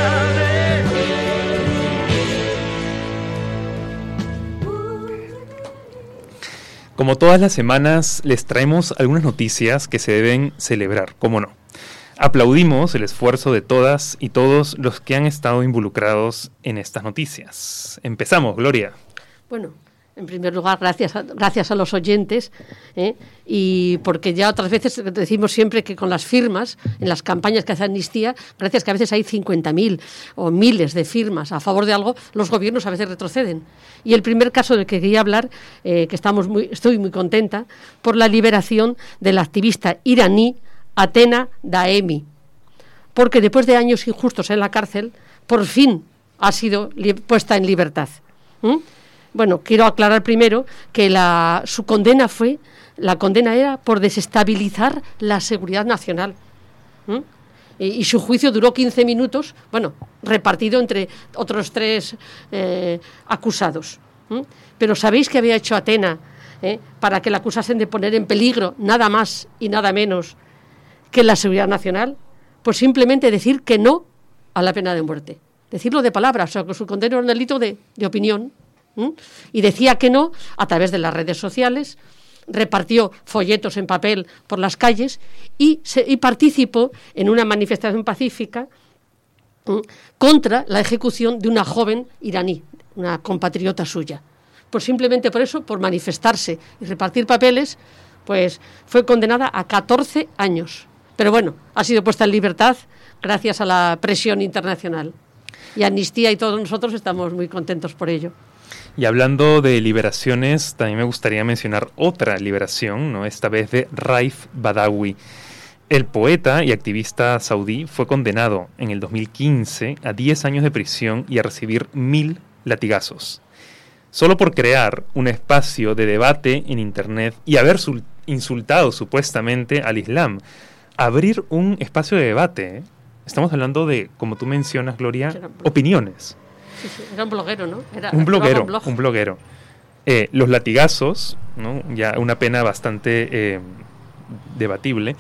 Como todas las semanas, les traemos algunas noticias que se deben celebrar, ¿cómo no? Aplaudimos el esfuerzo de todas y todos los que han estado involucrados en estas noticias. Empezamos, Gloria. Bueno, en primer lugar, gracias a, gracias a los oyentes, ¿eh? Y porque ya otras veces decimos siempre que con las firmas, en las campañas que hace Amnistía, gracias que a veces hay cincuenta mil o miles de firmas a favor de algo, los gobiernos a veces retroceden. Y el primer caso del que quería hablar, eh, que estamos muy, estoy muy contenta, por la liberación de la activista iraní Atena Daemi, porque después de años injustos en la cárcel, por fin ha sido li- puesta en libertad. ¿Mm? Bueno, quiero aclarar primero que la, su condena fue, la condena era por desestabilizar la seguridad nacional. ¿Mm? Y, y su juicio duró quince minutos, bueno, repartido entre otros tres eh, acusados. ¿Mm? Pero ¿sabéis qué había hecho Atena eh, para que la acusasen de poner en peligro nada más y nada menos que la seguridad nacional? Pues simplemente decir que no a la pena de muerte. Decirlo de palabras, o sea, que su condena era un delito de, de opinión. ¿Mm? Y decía que no a través de las redes sociales, repartió folletos en papel por las calles y, se, y participó en una manifestación pacífica ¿Mm? contra la ejecución de una joven iraní, una compatriota suya. Pues simplemente por eso, por manifestarse y repartir papeles, pues fue condenada a catorce años. Pero bueno, ha sido puesta en libertad gracias a la presión internacional. Y Amnistía y todos nosotros estamos muy contentos por ello. Y hablando de liberaciones, también me gustaría mencionar otra liberación, ¿no? Esta vez de Raif Badawi. El poeta y activista saudí fue condenado en el dos mil quince a diez años de prisión y a recibir mil latigazos. Solo por crear un espacio de debate en Internet y haber sul- insultado supuestamente al Islam. Abrir un espacio de debate, ¿eh? Estamos hablando de, como tú mencionas, Gloria, opiniones. Sí, sí, era un bloguero, ¿no? Era, un bloguero, un, blog. un bloguero. Eh, los latigazos, ¿no? Ya una pena bastante eh, debatible,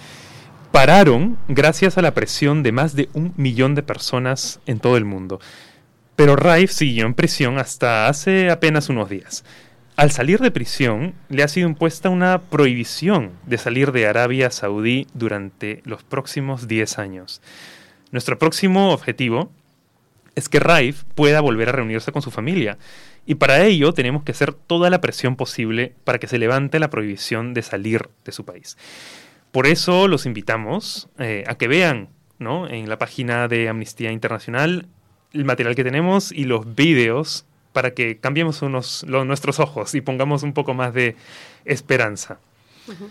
pararon gracias a la presión de más de un millón de personas en todo el mundo. Pero Raif siguió en prisión hasta hace apenas unos días. Al salir de prisión, le ha sido impuesta una prohibición de salir de Arabia Saudí durante los próximos diez años. Nuestro próximo objetivo es que Raif pueda volver a reunirse con su familia. Y para ello tenemos que hacer toda la presión posible para que se levante la prohibición de salir de su país. Por eso los invitamos eh, a que vean, ¿no?, en la página de Amnistía Internacional el material que tenemos y los vídeos para que cambiemos unos, los, nuestros ojos y pongamos un poco más de esperanza. Uh-huh.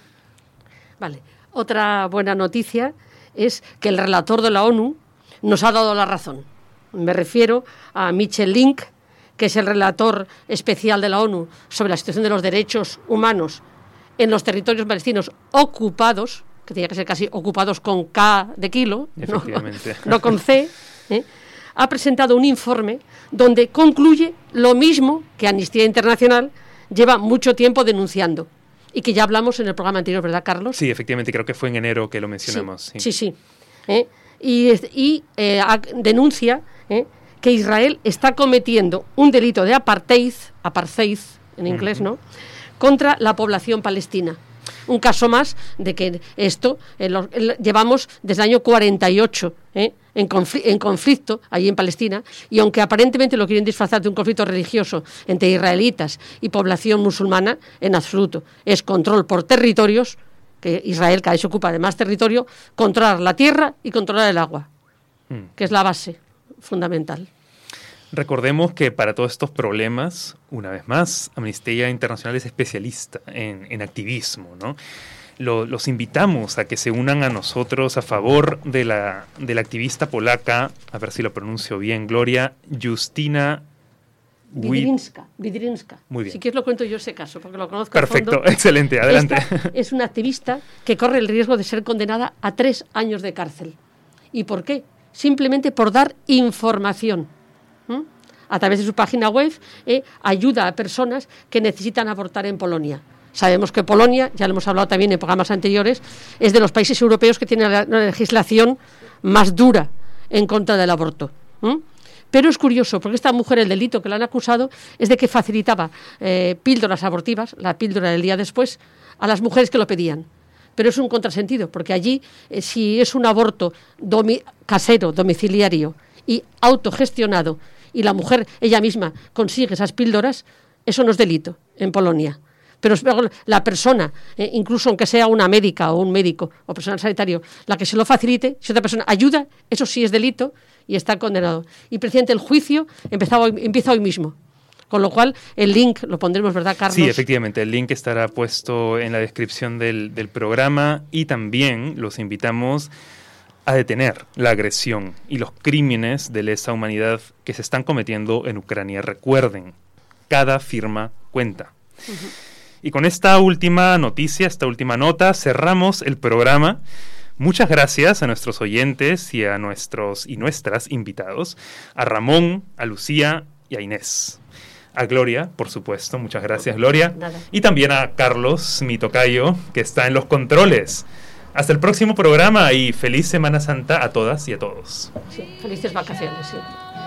Vale. Otra buena noticia es que el relator de la ONU nos ha dado la razón. Me refiero a Michel Link, que es el relator especial de la ONU sobre la situación de los derechos humanos en los territorios palestinos ocupados, que tenía que ser casi ocupados con K de kilo, no, no con C, ¿eh? Ha presentado un informe donde concluye lo mismo que Amnistía Internacional lleva mucho tiempo denunciando y que ya hablamos en el programa anterior, ¿verdad, Carlos? Sí, efectivamente, creo que fue en enero que lo mencionamos. Sí, sí, sí. sí. ¿Eh? Y, y eh, denuncia ¿eh? que Israel está cometiendo un delito de apartheid, apartheid en inglés, uh-huh. ¿no?, contra la población palestina. Un caso más de que esto eh, lo, eh, llevamos desde el año cuarenta y ocho ¿eh? en, confl- en conflicto allí en Palestina, y aunque aparentemente lo quieren disfrazar de un conflicto religioso entre israelitas y población musulmana, en absoluto. Es control por territorios, que Israel cada vez se ocupa de más territorio, controlar la tierra y controlar el agua, mm. que es la base fundamental. Recordemos que para todos estos problemas, una vez más, Amnistía Internacional es especialista en, en activismo, ¿no? Lo, los invitamos a que se unan a nosotros a favor de la, de la activista polaca, a ver si lo pronuncio bien, Gloria Justyna Wydrinska. Wydrinska. Muy bien. Si quieres lo cuento yo ese caso, porque lo conozco. Perfecto, a fondo. Excelente, adelante. Esta es una activista que corre el riesgo de ser condenada a tres años de cárcel. ¿Y por qué? Simplemente por dar información. ¿Mm? A través de su página web eh, ayuda a personas que necesitan abortar en Polonia. Sabemos que Polonia, ya lo hemos hablado también en programas anteriores, es de los países europeos que tienen la, la legislación más dura en contra del aborto. ¿Mm? Pero es curioso, porque esta mujer, el delito que la han acusado es de que facilitaba eh, píldoras abortivas, la píldora del día después, a las mujeres que lo pedían. Pero es un contrasentido, porque allí, eh, si es un aborto domi- casero, domiciliario y autogestionado, y la mujer ella misma consigue esas píldoras, eso no es delito en Polonia. Pero la persona, eh, incluso aunque sea una médica o un médico o personal sanitario, la que se lo facilite, si otra persona ayuda, eso sí es delito y está condenado. Y precisamente el juicio empezaba hoy, empieza hoy mismo. Con lo cual, el link lo pondremos, ¿verdad, Carlos? Sí, efectivamente, el link estará puesto en la descripción del, del programa, y también los invitamos a detener la agresión y los crímenes de lesa humanidad que se están cometiendo en Ucrania. Recuerden, cada firma cuenta. Uh-huh. Y con esta última noticia, esta última nota, cerramos el programa. Muchas gracias a nuestros oyentes y a nuestros y nuestras invitados, a Ramón, a Lucía y a Inés. A Gloria, por supuesto, muchas gracias, Gloria. Nada. Y también a Carlos, mi tocayo, que está en los controles. Hasta el próximo programa y feliz Semana Santa a todas y a todos. Sí, felices vacaciones, sí.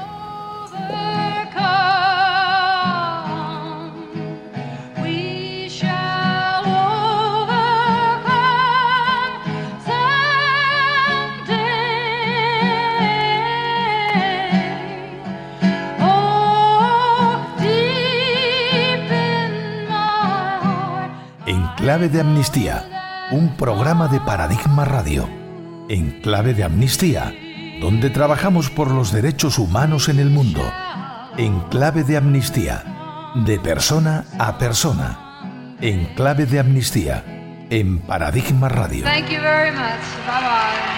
En Clave de Amnistía, un programa de Paradigma Radio. En Clave de Amnistía, donde trabajamos por los derechos humanos en el mundo. En Clave de Amnistía, de persona a persona. En Clave de Amnistía, en Paradigma Radio. Thank you very much. Bye bye.